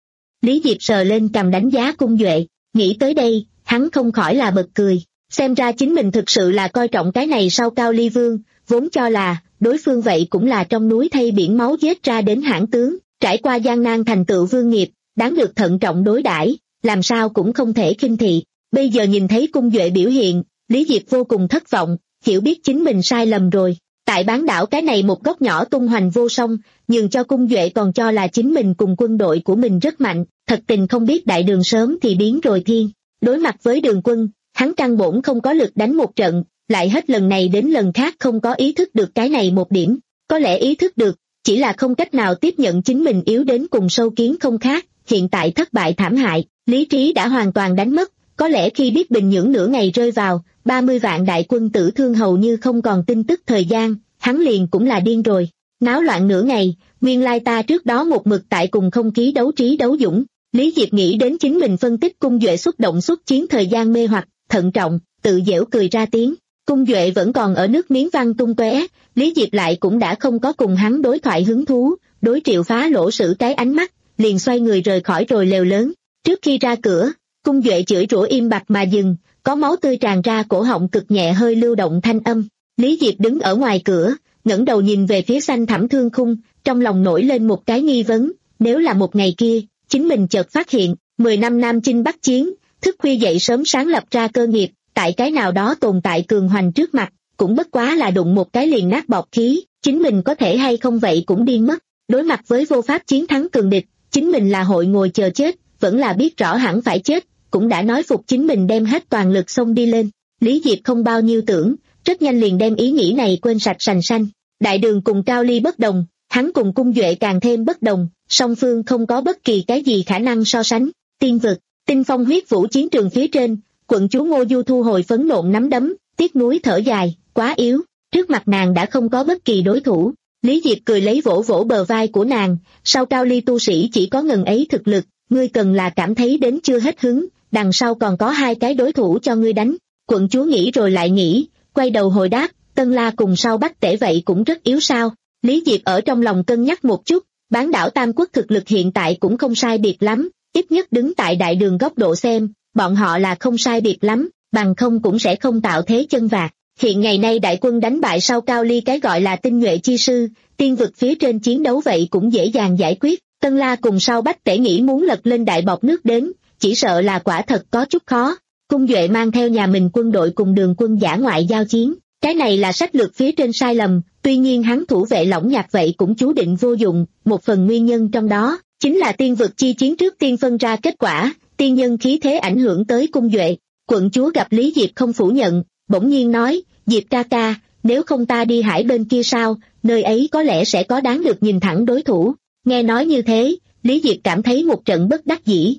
Lý Diệp sờ lên cằm đánh giá Cung Duệ, nghĩ tới đây, hắn không khỏi là bật cười, xem ra chính mình thực sự là coi trọng cái này sau Cao Ly Vương, vốn cho là, đối phương vậy cũng là trong núi thay biển máu giết ra đến hãn tướng, trải qua gian nan thành tựu vương nghiệp, đáng được thận trọng đối đãi, làm sao cũng không thể khinh thị. Bây giờ nhìn thấy Cung Duệ biểu hiện, Lý Diệp vô cùng thất vọng, hiểu biết chính mình sai lầm rồi. Tại bán đảo cái này một góc nhỏ tung hoành vô song, nhường cho Cung Duệ còn cho là chính mình cùng quân đội của mình rất mạnh, thật tình không biết đại đường sớm thì biến rồi thiên. Đối mặt với Đường Quân, hắn căn bổn không có lực đánh một trận, lại hết lần này đến lần khác không có ý thức được cái này một điểm. Có lẽ ý thức được, chỉ là không cách nào tiếp nhận chính mình yếu đến cùng sâu kiến không khác, hiện tại thất bại thảm hại, lý trí đã hoàn toàn đánh mất, có lẽ khi biết Bình Nhưỡng nửa ngày rơi vào, ba mươi vạn đại quân tử thương hầu như không còn tin tức thời gian, hắn liền cũng là điên rồi. Náo loạn nửa ngày, nguyên lai ta trước đó một mực tại cùng không khí đấu trí đấu dũng. Lý Diệp nghĩ đến chính mình phân tích Cung Duệ xuất động xuất chiến thời gian mê hoặc, thận trọng, tự giễu cười ra tiếng. Cung Duệ vẫn còn ở nước miếng văng tung tóe, Lý Diệp lại cũng đã không có cùng hắn đối thoại hứng thú, đối Triệu Phá Lỗ sử cái ánh mắt, liền xoay người rời khỏi rồi lều lớn. Trước khi ra cửa, Cung Duệ chửi rủa im bặt mà dừng, có máu tươi tràn ra cổ họng cực nhẹ hơi lưu động thanh âm. Lý Diệp đứng ở ngoài cửa, ngẩng đầu nhìn về phía xanh thẳm thương khung, trong lòng nổi lên một cái nghi vấn, nếu là một ngày kia, chính mình chợt phát hiện, mười năm Nam Chinh Bắc chiến, thức khuya dậy sớm sáng lập ra cơ nghiệp, tại cái nào đó tồn tại cường hoành trước mặt, cũng bất quá là đụng một cái liền nát bọt khí, chính mình có thể hay không vậy cũng điên mất. Đối mặt với vô pháp chiến thắng cường địch, chính mình là hội ngồi chờ chết, vẫn là biết rõ hẳn phải chết, cũng đã nói phục chính mình đem hết toàn lực xông đi lên. Lý Diệp không bao nhiêu tưởng, rất nhanh liền đem ý nghĩ này quên sạch sành sanh. Đại đường cùng Cao Ly bất đồng, hắn cùng Cung Duệ càng thêm bất đồng, song phương không có bất kỳ cái gì khả năng so sánh. Tiên vực, tinh phong huyết vũ chiến trường phía trên, quận chúa Ngô Du thu hồi phấn nộn nắm đấm, tiếc nuối thở dài, quá yếu, trước mặt nàng đã không có bất kỳ đối thủ. Lý Diệp cười lấy vỗ vỗ bờ vai của nàng, sau Cao Ly tu sĩ chỉ có ngần ấy thực lực, ngươi cần là cảm thấy đến chưa hết hứng, đằng sau còn có hai cái đối thủ cho ngươi đánh. Quận chúa nghĩ rồi lại nghĩ, quay đầu hồi đáp, Tân La cùng sau Bách Tể vậy cũng rất yếu sao. Lý Diệp ở trong lòng cân nhắc một chút, bán đảo Tam Quốc thực lực hiện tại cũng không sai biệt lắm, ít nhất đứng tại đại đường góc độ xem, bọn họ là không sai biệt lắm, bằng không cũng sẽ không tạo thế chân vạc. Hiện ngày nay đại quân đánh bại sau Cao Ly cái gọi là tinh nhuệ chi sư, tiên vực phía trên chiến đấu vậy cũng dễ dàng giải quyết. Tân La cùng sau Bách Tể nghĩ muốn lật lên đại bọt nước đến, chỉ sợ là quả thật có chút khó. Cung Duệ mang theo nhà mình quân đội cùng Đường Quân dã ngoại giao chiến, cái này là sách lược phía trên sai lầm, tuy nhiên hắn thủ vệ lỏng nhạc vậy cũng chú định vô dụng, một phần nguyên nhân trong đó, chính là tiên vực chi chiến trước tiên phân ra kết quả, tiên nhân khí thế ảnh hưởng tới Cung Duệ. Quận chúa gặp Lý Diệp không phủ nhận, bỗng nhiên nói, Diệp ca ca, nếu không ta đi hải bên kia sao, nơi ấy có lẽ sẽ có đáng được nhìn thẳng đối thủ. Nghe nói như thế, Lý Diệp cảm thấy một trận bất đắc dĩ.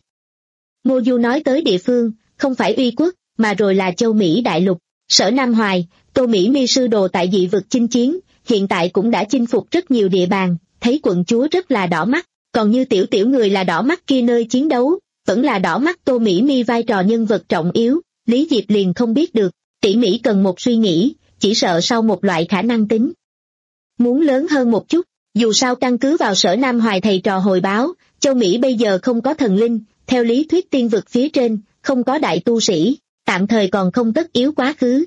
Ngô Du nói tới địa phương, không phải Uy Quốc, mà rồi là châu Mỹ đại lục, sở Nam Hoài, Tô Mỹ mi sư đồ tại dị vực chinh chiến, hiện tại cũng đã chinh phục rất nhiều địa bàn, thấy quận chúa rất là đỏ mắt, còn như tiểu tiểu người là đỏ mắt kia nơi chiến đấu, vẫn là đỏ mắt Tô Mỹ Mi vai trò nhân vật trọng yếu, Lý Diệp liền không biết được, tỉ mỉ cần một suy nghĩ, chỉ sợ sau một loại khả năng tính. Muốn lớn hơn một chút, dù sao căn cứ vào Sở Nam Hoài thầy trò hồi báo, châu Mỹ bây giờ không có thần linh, theo lý thuyết tiên vực phía trên, không có đại tu sĩ, tạm thời còn không tất yếu quá khứ.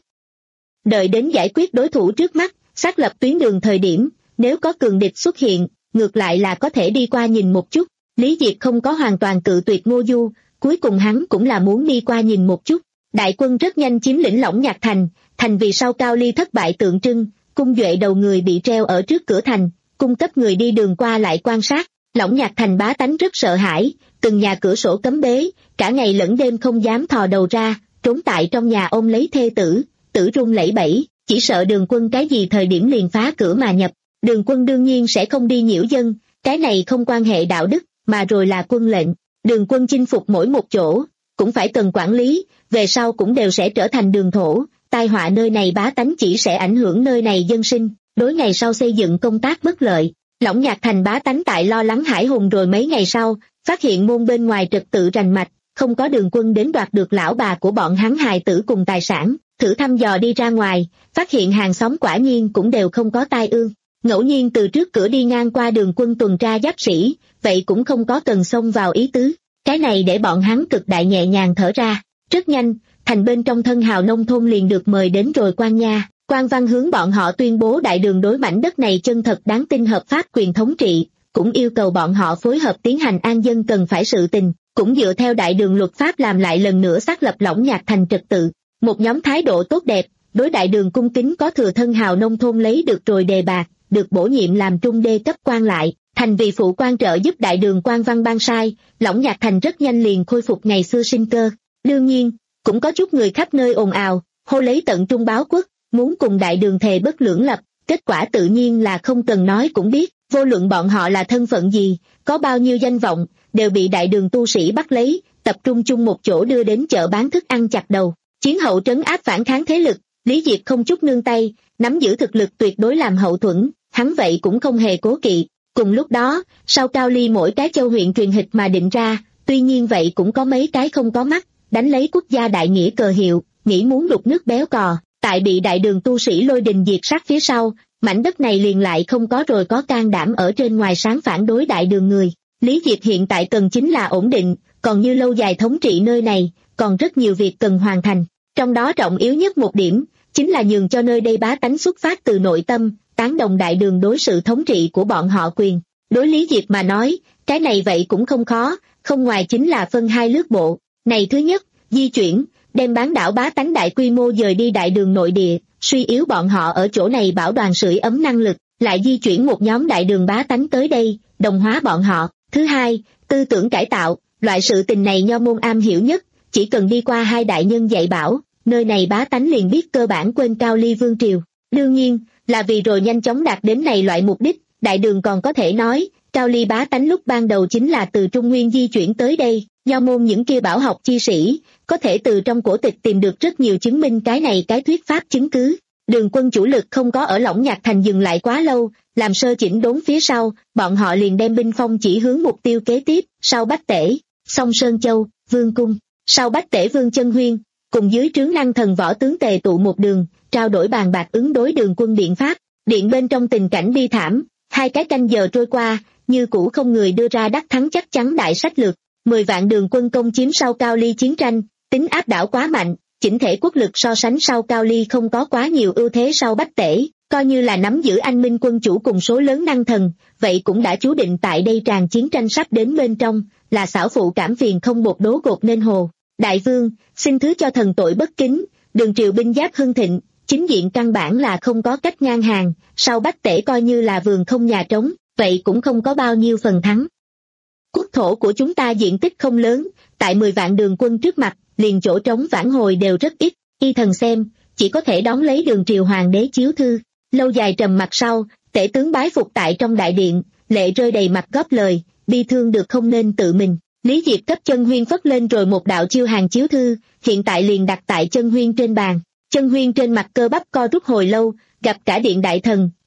Đợi đến giải quyết đối thủ trước mắt, xác lập tuyến đường thời điểm, nếu có cường địch xuất hiện, ngược lại là có thể đi qua nhìn một chút. Lý Diệp không có hoàn toàn cự tuyệt Ngô Du, cuối cùng hắn cũng là muốn đi qua nhìn một chút. Đại quân rất nhanh chiếm lĩnh Lỏng Nhạc Thành, thành vì sau Cao Ly thất bại tượng trưng, cung duệ đầu người bị treo ở trước cửa thành, cung cấp người đi đường qua lại quan sát. Lỏng Nhạc Thành bá tánh rất sợ hãi, từng nhà cửa sổ cấm bế, cả ngày lẫn đêm không dám thò đầu ra, trốn tại trong nhà ôm lấy thê tử, tử run lẩy bẩy, chỉ sợ Đường Quân cái gì thời điểm liền phá cửa mà nhập. Đường Quân đương nhiên sẽ không đi nhiễu dân, cái này không quan hệ đạo đức, mà rồi là quân lệnh. Đường Quân chinh phục mỗi một chỗ, cũng phải cần quản lý, về sau cũng đều sẽ trở thành đường thổ, tai họa nơi này bá tánh chỉ sẽ ảnh hưởng nơi này dân sinh, đối ngày sau xây dựng công tác bất lợi. Lỏng Nhạc Thành bá tánh tại lo lắng hải hùng rồi mấy ngày sau, phát hiện môn bên ngoài trật tự rành mạch, không có Đường Quân đến đoạt được lão bà của bọn hắn hài tử cùng tài sản, thử thăm dò đi ra ngoài, phát hiện hàng xóm quả nhiên cũng đều không có tai ương. Ngẫu nhiên từ trước cửa đi ngang qua Đường Quân tuần tra giáp sĩ, vậy cũng không có cần xông vào ý tứ, cái này để bọn hắn cực đại nhẹ nhàng thở ra. Rất nhanh, thành bên trong thân hào nông thôn liền được mời đến rồi quan nha, quan văn hướng bọn họ tuyên bố đại đường đối mảnh đất này chân thật đáng tin hợp pháp quyền thống trị, cũng yêu cầu bọn họ phối hợp tiến hành an dân cần phải sự tình, cũng dựa theo đại đường luật pháp làm lại lần nữa xác lập Lỏng Nhạc Thành trật tự. Một nhóm thái độ tốt đẹp, đối đại đường cung kính có thừa thân hào nông thôn lấy được rồi đề bạt, được bổ nhiệm làm trung đê cấp quan lại, thành vì phụ quan trợ giúp đại đường quan văn ban sai. Lỏng Nhạc Thành rất nhanh liền khôi phục ngày xưa sinh cơ. Đương nhiên, cũng có chút người khắp nơi ồn ào, hô lấy tận trung báo quốc, muốn cùng đại đường thề bất lưỡng lập, kết quả tự nhiên là không cần nói cũng biết, vô luận bọn họ là thân phận gì, có bao nhiêu danh vọng, đều bị đại đường tu sĩ bắt lấy, tập trung chung một chỗ đưa đến chợ bán thức ăn chặt đầu. Chiến hậu trấn áp phản kháng thế lực, Lý Diệp không chút nương tay, nắm giữ thực lực tuyệt đối làm hậu thuẫn, hắn vậy cũng không hề cố kỵ. Cùng lúc đó, sau Cao Ly mỗi cái châu huyện truyền hịch mà định ra, tuy nhiên vậy cũng có mấy cái không có mắt, đánh lấy quốc gia đại nghĩa cờ hiệu, nghĩ muốn đục nước béo cò, tại bị đại đường tu sĩ lôi đình diệt sát phía sau, mảnh đất này liền lại không có rồi có can đảm ở trên ngoài sáng phản đối đại đường người. Lý Diệp hiện tại cần chính là ổn định, còn như lâu dài thống trị nơi này, còn rất nhiều việc cần hoàn thành. Trong đó trọng yếu nhất một điểm, chính là nhường cho nơi đây bá tánh xuất phát từ nội tâm, tán đồng đại đường đối sự thống trị của bọn họ quyền. Đối Lý Diệp mà nói, cái này vậy cũng không khó, không ngoài chính là phân hai lước bộ. Này thứ nhất, di chuyển, đem bán đảo bá tánh đại quy mô dời đi đại đường nội địa, suy yếu bọn họ ở chỗ này bảo đoàn sưởi ấm năng lực, lại di chuyển một nhóm đại đường bá tánh tới đây, đồng hóa bọn họ. Thứ hai, tư tưởng cải tạo, loại sự tình này nho môn am hiểu nhất, chỉ cần đi qua hai đại nhân dạy bảo, nơi này bá tánh liền biết cơ bản quên Cao Ly vương triều. Đương nhiên, là vì rồi nhanh chóng đạt đến này loại mục đích, đại đường còn có thể nói, Cao Ly bá tánh lúc ban đầu chính là từ Trung Nguyên di chuyển tới đây, nho môn những kia bảo học chi sĩ, có thể từ trong cổ tịch tìm được rất nhiều chứng minh cái này cái thuyết pháp chứng cứ. Đường Quân chủ lực không có ở Lỏng Nhạc Thành dừng lại quá lâu, làm sơ chỉnh đốn phía sau, bọn họ liền đem binh phong chỉ hướng mục tiêu kế tiếp, sau Bách Tể, Song Sơn Châu, Vương Cung, sau Bách Tể Vương Chân Huyên, cùng dưới trướng năng thần võ tướng tề tụ một đường, trao đổi bàn bạc ứng đối Đường Quân biện pháp. Điện bên trong tình cảnh bi thảm, hai cái canh giờ trôi qua, như cũ không người đưa ra đắc thắng chắc chắn đại sách lược. Mười vạn Đường Quân công chiếm sau Cao Ly chiến tranh, tính áp đảo quá mạnh, chỉnh thể quốc lực so sánh sau Cao Ly không có quá nhiều ưu thế sau Bách Tể, coi như là nắm giữ anh minh quân chủ cùng số lớn năng thần, vậy cũng đã chú định tại đây tràn chiến tranh sắp đến bên trong, là xảo phụ cảm phiền không bột đố gột nên hồ. Đại vương, xin thứ cho thần tội bất kính, Đường triều binh giáp hưng thịnh, chính diện căn bản là không có cách ngang hàng, sau Bách Tể coi như là vườn không nhà trống, vậy cũng không có bao nhiêu phần thắng. Quốc thổ của chúng ta diện tích không lớn, tại mười vạn Đường Quân trước mặt, liền chỗ trống vãn hồi đều rất ít, y thần xem, chỉ có thể đón lấy Đường triều hoàng đế chiếu thư. Lâu dài trầm mặt sau, tể tướng bái phục tại trong đại điện, lệ rơi đầy mặt góp lời, bi thương được không nên tự mình. Lý Diệp cấp Chân Huyên phất lên rồi một đạo chiêu hàng chiếu thư, hiện tại liền đặt tại Chân Huyên trên bàn. Chân Huyên trên mặt cơ bắp co rút hồi lâu, gặp cả điện đại thần,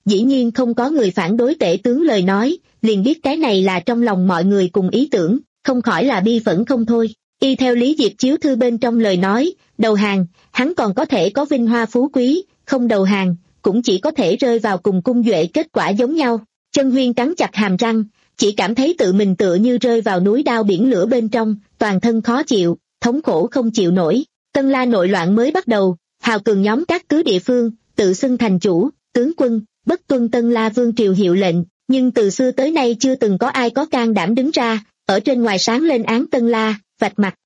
dĩ nhiên không có người phản đối tể tướng lời nói, liền biết cái này là trong lòng mọi người cùng ý tưởng, không khỏi là bi phẫn không thôi. Y theo Lý Diệp chiếu thư bên trong lời nói, đầu hàng, hắn còn có thể có vinh hoa phú quý, không đầu hàng, cũng chỉ có thể rơi vào cùng Cung Duệ kết quả giống nhau. Chân Huyên cắn chặt hàm răng, chỉ cảm thấy tự mình tựa như rơi vào núi đao biển lửa bên trong, toàn thân khó chịu, thống khổ không chịu nổi. Tân La nội loạn mới bắt đầu, hào cường nhóm các cứ địa phương, tự xưng thành chủ, tướng quân, bất tuân Tân La vương triều hiệu lệnh, nhưng từ xưa tới nay chưa từng có ai có can đảm đứng ra, ở trên ngoài sáng lên án Tân La, vạch mặt.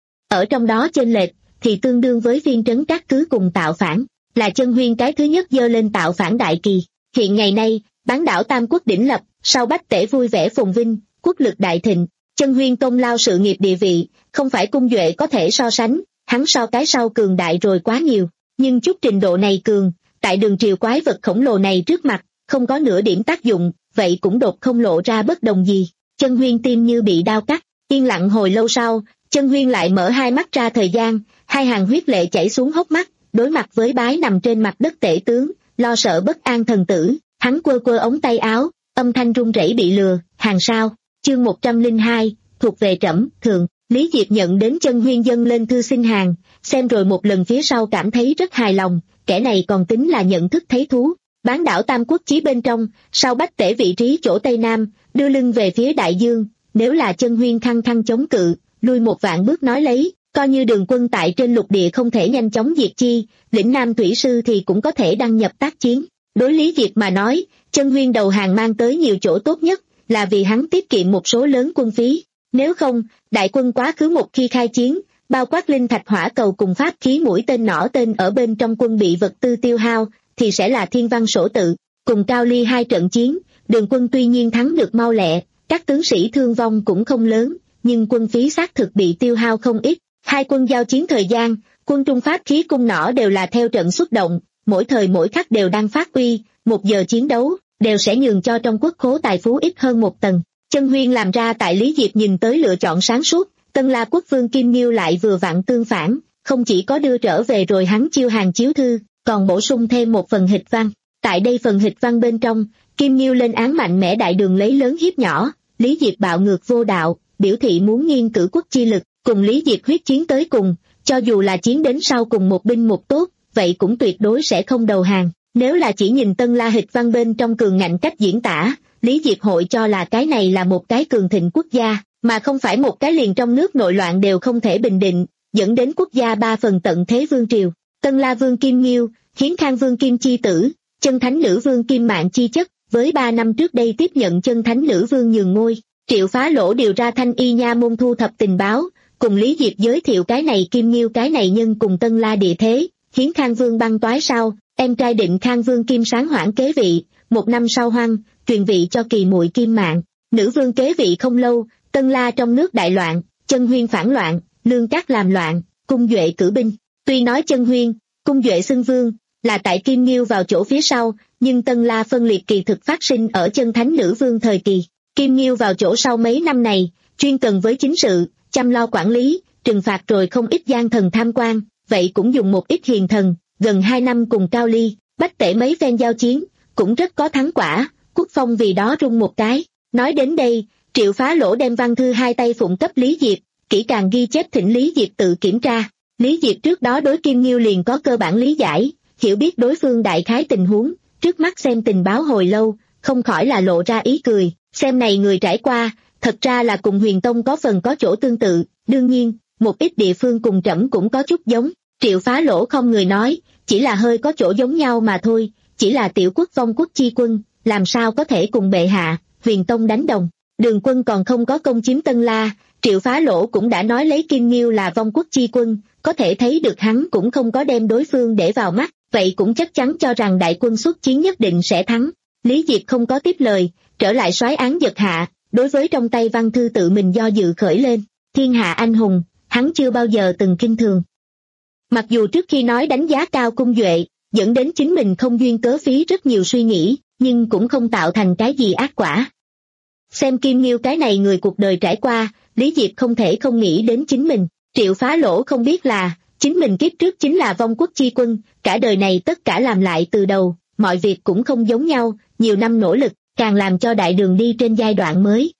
Ở trong đó chênh lệch, thì tương đương với phiên trấn các cứ cùng tạo phản, là Chân Huyên cái thứ nhất giơ lên tạo phản đại kỳ. Hiện ngày nay, bán đảo Tam Quốc đỉnh lập, sau Bách Tể vui vẻ phồn vinh, quốc lực đại thịnh, Chân Huyên công lao sự nghiệp địa vị, không phải Cung Duệ có thể so sánh, hắn so cái sau cường đại rồi quá nhiều, nhưng chút trình độ này cường, tại đường triều quái vật khổng lồ này trước mặt, không có nửa điểm tác dụng, vậy cũng đột không lộ ra bất đồng gì. Chân Huyên tim như bị đao cắt, yên lặng hồi lâu sau, Chân Huyên lại mở hai mắt ra thời gian, hai hàng huyết lệ chảy xuống hốc mắt, đối mặt với bái nằm trên mặt đất tể tướng, lo sợ bất an thần tử, hắn quơ quơ ống tay áo, âm thanh run rẩy bị lừa, hàng sao, chương một trăm lẻ hai, thuộc về trẫm, thường. Lý Diệp nhận đến Chân Huyên dâng lên thư xin hàng, xem rồi một lần phía sau cảm thấy rất hài lòng, kẻ này còn tính là nhận thức thấy thú. Bán đảo Tam Quốc chí bên trong, sau Bách Tể vị trí chỗ Tây Nam, đưa lưng về phía đại dương, nếu là Chân Huyên khăng khăng chống cự, lui một vạn bước nói lấy, coi như đường quân tại trên lục địa không thể nhanh chóng diệt chi, lĩnh Nam thủy sư thì cũng có thể đăng nhập tác chiến. Đối Lý Diệp mà nói, Chân Huyên đầu hàng mang tới nhiều chỗ tốt nhất, là vì hắn tiết kiệm một số lớn quân phí. Nếu không, đại quân quá khứ một khi khai chiến, bao quát linh thạch hỏa cầu cùng pháp khí mũi tên nỏ tên ở bên trong quân bị vật tư tiêu hao, thì sẽ là thiên văn sổ tự. Cùng Cao Ly hai trận chiến, đường quân tuy nhiên thắng được mau lẹ, các tướng sĩ thương vong cũng không lớn, nhưng quân phí xác thực bị tiêu hao không ít. Hai quân giao chiến thời gian, quân Trung pháp khí cung nỏ đều là theo trận xuất động, mỗi thời mỗi khắc đều đang phát uy, một giờ chiến đấu, đều sẽ nhường cho trong quốc khố tài phú ít hơn một tầng. Chân Huyên làm ra tại Lý Diệp nhìn tới lựa chọn sáng suốt, Tân La quốc vương Kim Nghiêu lại vừa vặn tương phản, không chỉ có đưa trở về rồi hắn chiêu hàng chiếu thư, còn bổ sung thêm một phần hịch văn. Tại đây phần hịch văn bên trong, Kim Nghiêu lên án mạnh mẽ đại đường lấy lớn hiếp nhỏ, Lý Diệp bạo ngược vô đạo, biểu thị muốn nghiêng cử quốc chi lực, cùng Lý Diệp huyết chiến tới cùng, cho dù là chiến đến sau cùng một binh một tốt, vậy cũng tuyệt đối sẽ không đầu hàng. Nếu là chỉ nhìn Tân La hịch văn bên trong cường ngạnh cách diễn tả, Lý Diệp hội cho là cái này là một cái cường thịnh quốc gia, mà không phải một cái liền trong nước nội loạn đều không thể bình định, dẫn đến quốc gia ba phần tận thế vương triều. Tân La vương Kim Nghiêu, Hiến Khang vương Kim chi tử, Chân Thánh nữ vương Kim Mạn chi chất, với ba năm trước đây tiếp nhận Chân Thánh nữ vương nhường ngôi, Triệu Phá Lỗ điều ra Thanh Y nha môn thu thập tình báo, cùng Lý Diệp giới thiệu cái này Kim Nghiêu cái này nhân cùng Tân La địa thế. Hiến Khang vương băng toái sau, em trai Định Khang vương Kim Sáng hoãn kế vị, một năm sau hoang, truyền vị cho kỳ muội Kim Mạn. Nữ vương kế vị không lâu, Tân La trong nước đại loạn, Chân Huyên phản loạn, Lương Cát làm loạn, Cung Duệ cử binh. Tuy nói Chân Huyên, Cung Duệ xưng vương, là tại Kim Nghiêu vào chỗ phía sau, nhưng Tân La phân liệt kỳ thực phát sinh ở Chân Thánh nữ vương thời kỳ. Kim Nghiêu vào chỗ sau mấy năm này, chuyên cần với chính sự, chăm lo quản lý, trừng phạt rồi không ít gian thần tham quan, vậy cũng dùng một ít hiền thần, gần hai năm cùng Cao Ly, Bách Tể mấy phen giao chiến, cũng rất có thắng quả, quốc phong vì đó rung một cái. Nói đến đây, Triệu Phá Lỗ đem văn thư hai tay phụng cấp Lý Diệp, kỹ càng ghi chép thỉnh Lý Diệp tự kiểm tra. Lý Diệp trước đó đối Kim Nghiêu liền có cơ bản lý giải, hiểu biết đối phương đại khái tình huống, trước mắt xem tình báo hồi lâu, không khỏi là lộ ra ý cười, xem này người trải qua, thật ra là cùng Huyền Tông có phần có chỗ tương tự, đương nhiên, một ít địa phương cùng trẫm cũng có chút giống. Triệu Phá Lỗ không người nói, chỉ là hơi có chỗ giống nhau mà thôi, chỉ là tiểu quốc vong quốc chi quân, làm sao có thể cùng bệ hạ, Huyền Tông đánh đồng. Đường quân còn không có công chiếm Tân La, Triệu Phá Lỗ cũng đã nói lấy Kim Nghiêu là vong quốc chi quân, có thể thấy được hắn cũng không có đem đối phương để vào mắt, vậy cũng chắc chắn cho rằng đại quân xuất chiến nhất định sẽ thắng. Lý Diệp không có tiếp lời, trở lại soái án giật hạ, đối với trong tay văn thư tự mình do dự khởi lên, thiên hạ anh hùng, hắn chưa bao giờ từng kinh thường. Mặc dù trước khi nói đánh giá cao Cung Duệ, dẫn đến chính mình không duyên cớ phí rất nhiều suy nghĩ, nhưng cũng không tạo thành cái gì ác quả. Xem Kim Nghiêu cái này người cuộc đời trải qua, Lý Diệp không thể không nghĩ đến chính mình. Triệu Phá Lỗ không biết là, chính mình kiếp trước chính là vong quốc chi quân, cả đời này tất cả làm lại từ đầu, mọi việc cũng không giống nhau, nhiều năm nỗ lực, càng làm cho đại đường đi trên giai đoạn mới.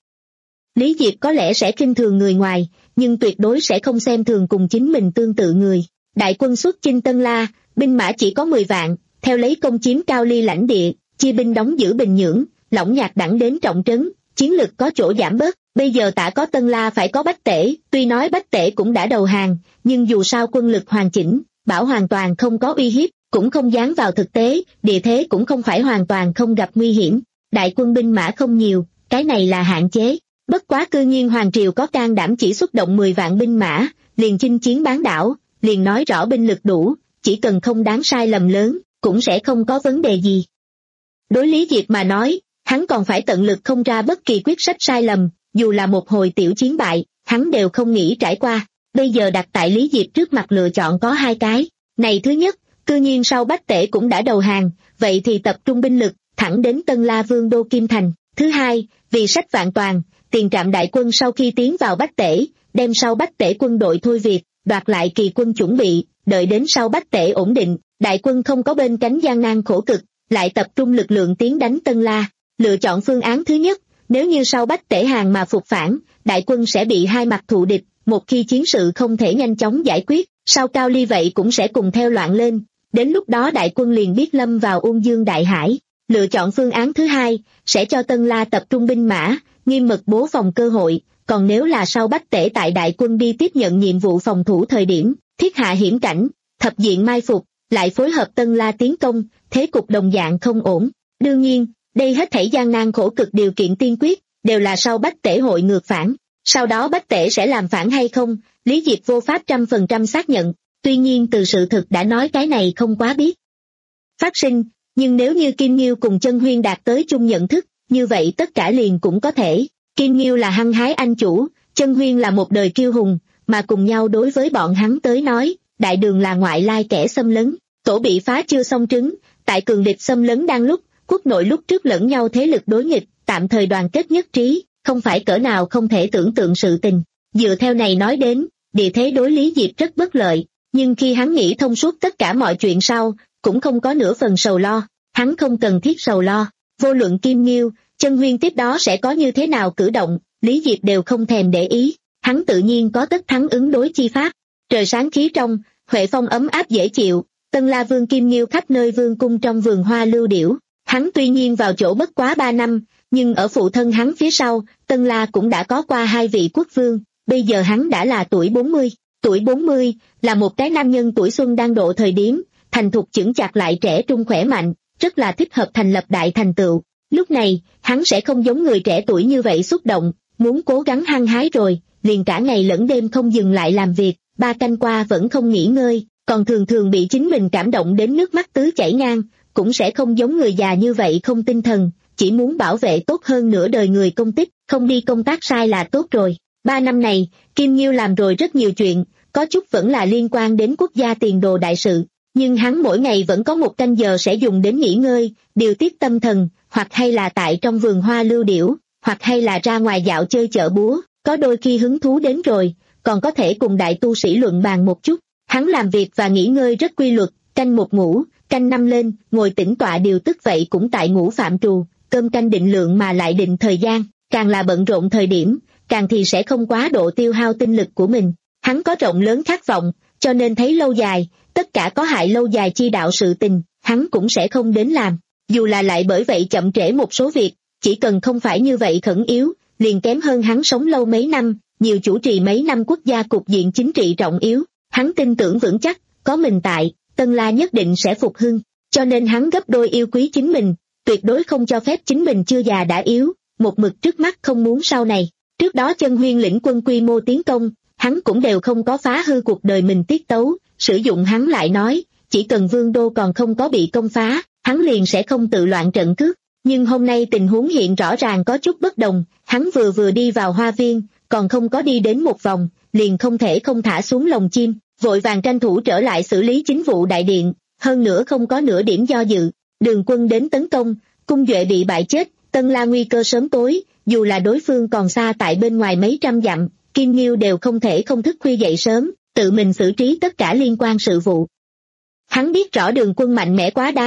Lý Diệp có lẽ sẽ khinh thường người ngoài, nhưng tuyệt đối sẽ không xem thường cùng chính mình tương tự người. Đại quân xuất chinh Tân La, binh mã chỉ có mười vạn, theo lấy công chiếm Cao Ly lãnh địa, chia binh đóng giữ Bình Nhưỡng, Lỏng Nhạc đẳng đến trọng trấn, chiến lực có chỗ giảm bớt. Bây giờ tạ có Tân La phải có Bách Tể, tuy nói Bách Tể cũng đã đầu hàng, nhưng dù sao quân lực hoàn chỉnh, bảo hoàn toàn không có uy hiếp, cũng không dán vào thực tế, địa thế cũng không phải hoàn toàn không gặp nguy hiểm. Đại quân binh mã không nhiều, cái này là hạn chế. Bất quá cư nhiên Hoàng Triều có can đảm chỉ xuất động mười vạn binh mã, liền chinh chiến bán đảo, liền nói rõ binh lực đủ, chỉ cần không đáng sai lầm lớn, cũng sẽ không có vấn đề gì. Đối Lý Diệp mà nói, hắn còn phải tận lực không ra bất kỳ quyết sách sai lầm, dù là một hồi tiểu chiến bại, hắn đều không nghĩ trải qua. Bây giờ đặt tại Lý Diệp trước mặt lựa chọn có hai cái. Này thứ nhất, cư nhiên sau Bách Tể cũng đã đầu hàng, vậy thì tập trung binh lực, thẳng đến Tân La Vương đô Kim Thành. Thứ hai, vì sách vạn toàn, tiền trạm đại quân sau khi tiến vào Bách Tể, đem sau Bách Tể quân đội thôi việc, đoạt lại kỳ quân chuẩn bị, đợi đến sau Bách Tể ổn định, đại quân không có bên cánh gian nan khổ cực, lại tập trung lực lượng tiến đánh Tân La. Lựa chọn phương án thứ nhất, nếu như sau Bách Tể hàng mà phục phản, đại quân sẽ bị hai mặt thù địch, một khi chiến sự không thể nhanh chóng giải quyết, sau Cao Ly vậy cũng sẽ cùng theo loạn lên, đến lúc đó đại quân liền biết lâm vào Ung Dương Đại Hải. Lựa chọn phương án thứ hai, sẽ cho Tân La tập trung binh mã, nghiêm mật bố phòng cơ hội, còn nếu là sau Bách Tể tại đại quân đi tiếp nhận nhiệm vụ phòng thủ thời điểm, thiết hạ hiểm cảnh, thập diện mai phục, lại phối hợp Tân La tiến công, thế cục đồng dạng không ổn. Đương nhiên, đây hết thảy gian nan khổ cực điều kiện tiên quyết, đều là sau Bách Tể hội ngược phản. Sau đó Bách Tể sẽ làm phản hay không, Lý Diệp vô pháp trăm phần trăm xác nhận, tuy nhiên từ sự thực đã nói cái này không quá biết phát sinh, nhưng nếu như Kim Nghiêu cùng Chân Huyên đạt tới chung nhận thức, như vậy tất cả liền cũng có thể. Kim Nghiêu là hăng hái anh chủ, Chân Huyên là một đời kiêu hùng, mà cùng nhau đối với bọn hắn tới nói, đại đường là ngoại lai kẻ xâm lấn, tổ bị phá chưa xong trứng, tại cường địch xâm lấn đang lúc, quốc nội lúc trước lẫn nhau thế lực đối nghịch, tạm thời đoàn kết nhất trí, không phải cỡ nào không thể tưởng tượng sự tình. Dựa theo này nói đến, địa thế đối Lý Diệp rất bất lợi, nhưng khi hắn nghĩ thông suốt tất cả mọi chuyện sau, cũng không có nửa phần sầu lo, hắn không cần thiết sầu lo, vô luận Kim Nghiêu, Chân Huyên tiếp đó sẽ có như thế nào cử động, Lý Diệp đều không thèm để ý, hắn tự nhiên có tất thắng ứng đối chi pháp. Trời sáng khí trong, huệ phong ấm áp dễ chịu, Tân La Vương Kim Nghiêu khắp nơi vương cung trong vườn hoa lưu điểu, hắn tuy nhiên vào chỗ bất quá ba năm, nhưng ở phụ thân hắn phía sau, Tân La cũng đã có qua hai vị quốc vương, bây giờ hắn đã là tuổi bốn mươi. Tuổi bốn mươi là một cái nam nhân tuổi xuân đang độ thời điểm, thành thục chững chạc lại trẻ trung khỏe mạnh, rất là thích hợp thành lập đại thành tựu. Lúc này, hắn sẽ không giống người trẻ tuổi như vậy xúc động, muốn cố gắng hăng hái rồi, liền cả ngày lẫn đêm không dừng lại làm việc, ba canh qua vẫn không nghỉ ngơi, còn thường thường bị chính mình cảm động đến nước mắt tứ chảy ngang, cũng sẽ không giống người già như vậy không tinh thần, chỉ muốn bảo vệ tốt hơn nửa đời người công tích, không đi công tác sai là tốt rồi. Ba năm này, Kim Nghiêu làm rồi rất nhiều chuyện, có chút vẫn là liên quan đến quốc gia tiền đồ đại sự, nhưng hắn mỗi ngày vẫn có một canh giờ sẽ dùng đến nghỉ ngơi, điều tiết tâm thần, hoặc hay là tại trong vườn hoa lưu điểu, hoặc hay là ra ngoài dạo chơi chợ búa, có đôi khi hứng thú đến rồi, còn có thể cùng đại tu sĩ luận bàn một chút. Hắn làm việc và nghỉ ngơi rất quy luật, canh một ngủ, canh năm lên, ngồi tĩnh tọa điều tức vậy cũng tại ngũ phạm trù, cơm canh định lượng mà lại định thời gian, càng là bận rộn thời điểm, càng thì sẽ không quá độ tiêu hao tinh lực của mình. Hắn có rộng lớn khát vọng, cho nên thấy lâu dài, tất cả có hại lâu dài chi đạo sự tình, hắn cũng sẽ không đến làm. Dù là lại bởi vậy chậm trễ một số việc, chỉ cần không phải như vậy khẩn yếu, liền kém hơn hắn sống lâu mấy năm, nhiều chủ trì mấy năm quốc gia cục diện chính trị trọng yếu. Hắn tin tưởng vững chắc, có mình tại, Tân La nhất định sẽ phục hưng, cho nên hắn gấp đôi yêu quý chính mình, tuyệt đối không cho phép chính mình chưa già đã yếu, một mực trước mắt không muốn sau này. Trước đó Chân Huyên lĩnh quân quy mô tiến công, hắn cũng đều không có phá hư cuộc đời mình tiết tấu, sử dụng hắn lại nói, chỉ cần vương đô còn không có bị công phá, hắn liền sẽ không tự loạn trận cước. Nhưng hôm nay tình huống hiện rõ ràng có chút bất đồng, hắn vừa vừa đi vào hoa viên, còn không có đi đến một vòng, liền không thể không thả xuống lồng chim, vội vàng tranh thủ trở lại xử lý chính vụ đại điện, hơn nữa không có nửa điểm do dự. Đường quân đến tấn công, cung duệ bị bại chết, Tân La nguy cơ sớm tối, dù là đối phương còn xa tại bên ngoài mấy trăm dặm, Kim Nghiêu đều không thể không thức khuya dậy sớm, tự mình xử trí tất cả liên quan sự vụ. Hắn biết rõ đường quân mạnh mẽ quá đáng,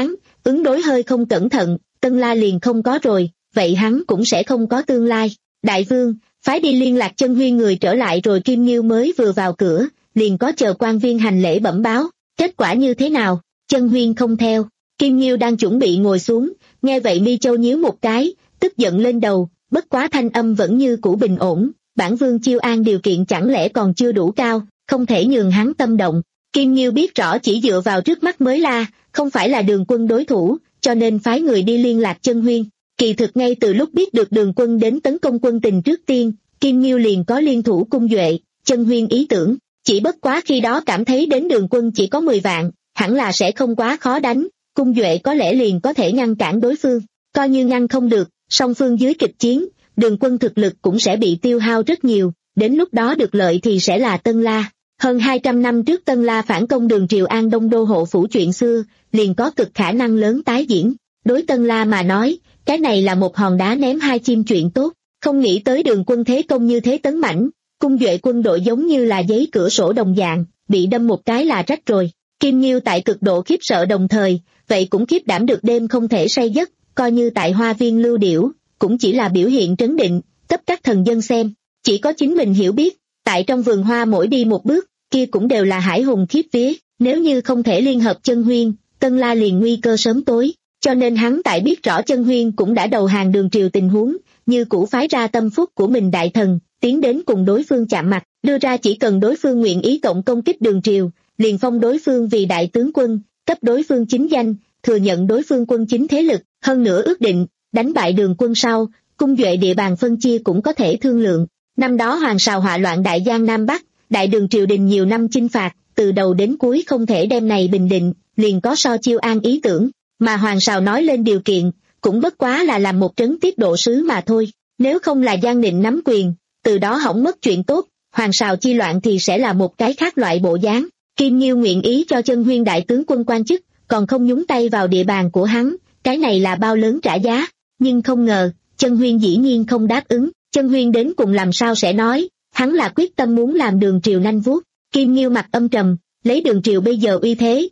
ứng đối hơi không cẩn thận, Tân La liền không có rồi, vậy hắn cũng sẽ không có tương lai. Đại vương, phái đi liên lạc Chân Huyên người trở lại rồi. Kim Nghiêu mới vừa vào cửa, liền có chờ quan viên hành lễ bẩm báo, kết quả như thế nào? Chân Huyên không theo. Kim Nghiêu đang chuẩn bị ngồi xuống, nghe vậy mi châu nhíu một cái, tức giận lên đầu, bất quá thanh âm vẫn như cũ bình ổn, bản vương chiêu an điều kiện chẳng lẽ còn chưa đủ cao, không thể nhường hắn tâm động. Kim Nghiêu biết rõ chỉ dựa vào trước mắt mới la, không phải là Đường Quân đối thủ, cho nên phái người đi liên lạc Chân Huyên. Kỳ thực ngay từ lúc biết được Đường Quân đến tấn công Quân Tình trước tiên, Kim Nghiêu liền có liên thủ Cung Duệ, Chân Huyên ý tưởng, chỉ bất quá khi đó cảm thấy đến Đường Quân chỉ có mười vạn, hẳn là sẽ không quá khó đánh, Cung Duệ có lẽ liền có thể ngăn cản đối phương, coi như ngăn không được, song phương dưới kịch chiến, Đường Quân thực lực cũng sẽ bị tiêu hao rất nhiều, đến lúc đó được lợi thì sẽ là Tân La. Hơn hai trăm năm trước Tân La phản công Đường Triều An Đông Đô hộ phủ chuyện xưa, liền có cực khả năng lớn tái diễn. Đối Tân La mà nói, cái này là một hòn đá ném hai chim chuyện tốt, không nghĩ tới Đường Quân thế công như thế tấn mãnh, Cung Duệ quân đội giống như là giấy cửa sổ đồng dạng, bị đâm một cái là rách rồi. Kim Nghiêu tại cực độ khiếp sợ đồng thời, vậy cũng khiếp đảm được đêm không thể say giấc, coi như tại hoa viên lưu điểu, cũng chỉ là biểu hiện trấn định, cấp các thần dân xem, chỉ có chính mình hiểu biết, tại trong vườn hoa mỗi đi một bước, kia cũng đều là hải hùng khiếp vía, nếu như không thể liên hợp Chân Huyên, Tân La liền nguy cơ sớm tối, cho nên hắn tại biết rõ Chân Huyên cũng đã đầu hàng Đường Triều tình huống, như cũ phái ra tâm phúc của mình đại thần, tiến đến cùng đối phương chạm mặt, đưa ra chỉ cần đối phương nguyện ý cộng công kích Đường Triều, liền phong đối phương vì đại tướng quân, cấp đối phương chính danh, thừa nhận đối phương quân chính thế lực, hơn nữa ước định, đánh bại Đường Quân sau, Cung Duệ địa bàn phân chia cũng có thể thương lượng. Năm đó Hoàng Sào họa loạn Đại Giang Nam Bắc, Đại Đường triều đình nhiều năm chinh phạt, từ đầu đến cuối không thể đem này bình định, liền có so chiêu an ý tưởng, mà Hoàng Sào nói lên điều kiện, cũng bất quá là làm một trấn tiết độ sứ mà thôi, nếu không là Giang Nịnh nắm quyền, từ đó hỏng mất chuyện tốt, Hoàng Sào chi loạn thì sẽ là một cái khác loại bộ dáng. Kim Nghiêu nguyện ý cho Chân Huyên đại tướng quân quan chức, còn không nhúng tay vào địa bàn của hắn, cái này là bao lớn trả giá, nhưng không ngờ, Chân Huyên dĩ nhiên không đáp ứng, Chân Huyên đến cùng làm sao sẽ nói, hắn là quyết tâm muốn làm Đường Triều nanh vuốt. Kim Nghiêu mặt âm trầm, lấy Đường Triều bây giờ uy thế.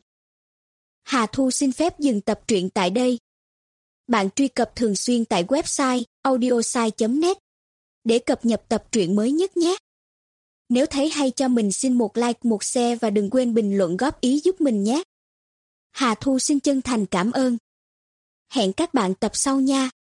Hà Thu xin phép dừng tập truyện tại đây. Bạn truy cập thường xuyên tại website audiosai chấm net để cập nhật tập truyện mới nhất nhé. Nếu thấy hay cho mình xin một like, một share và đừng quên bình luận góp ý giúp mình nhé. Hà Thu xin chân thành cảm ơn. Hẹn các bạn tập sau nha.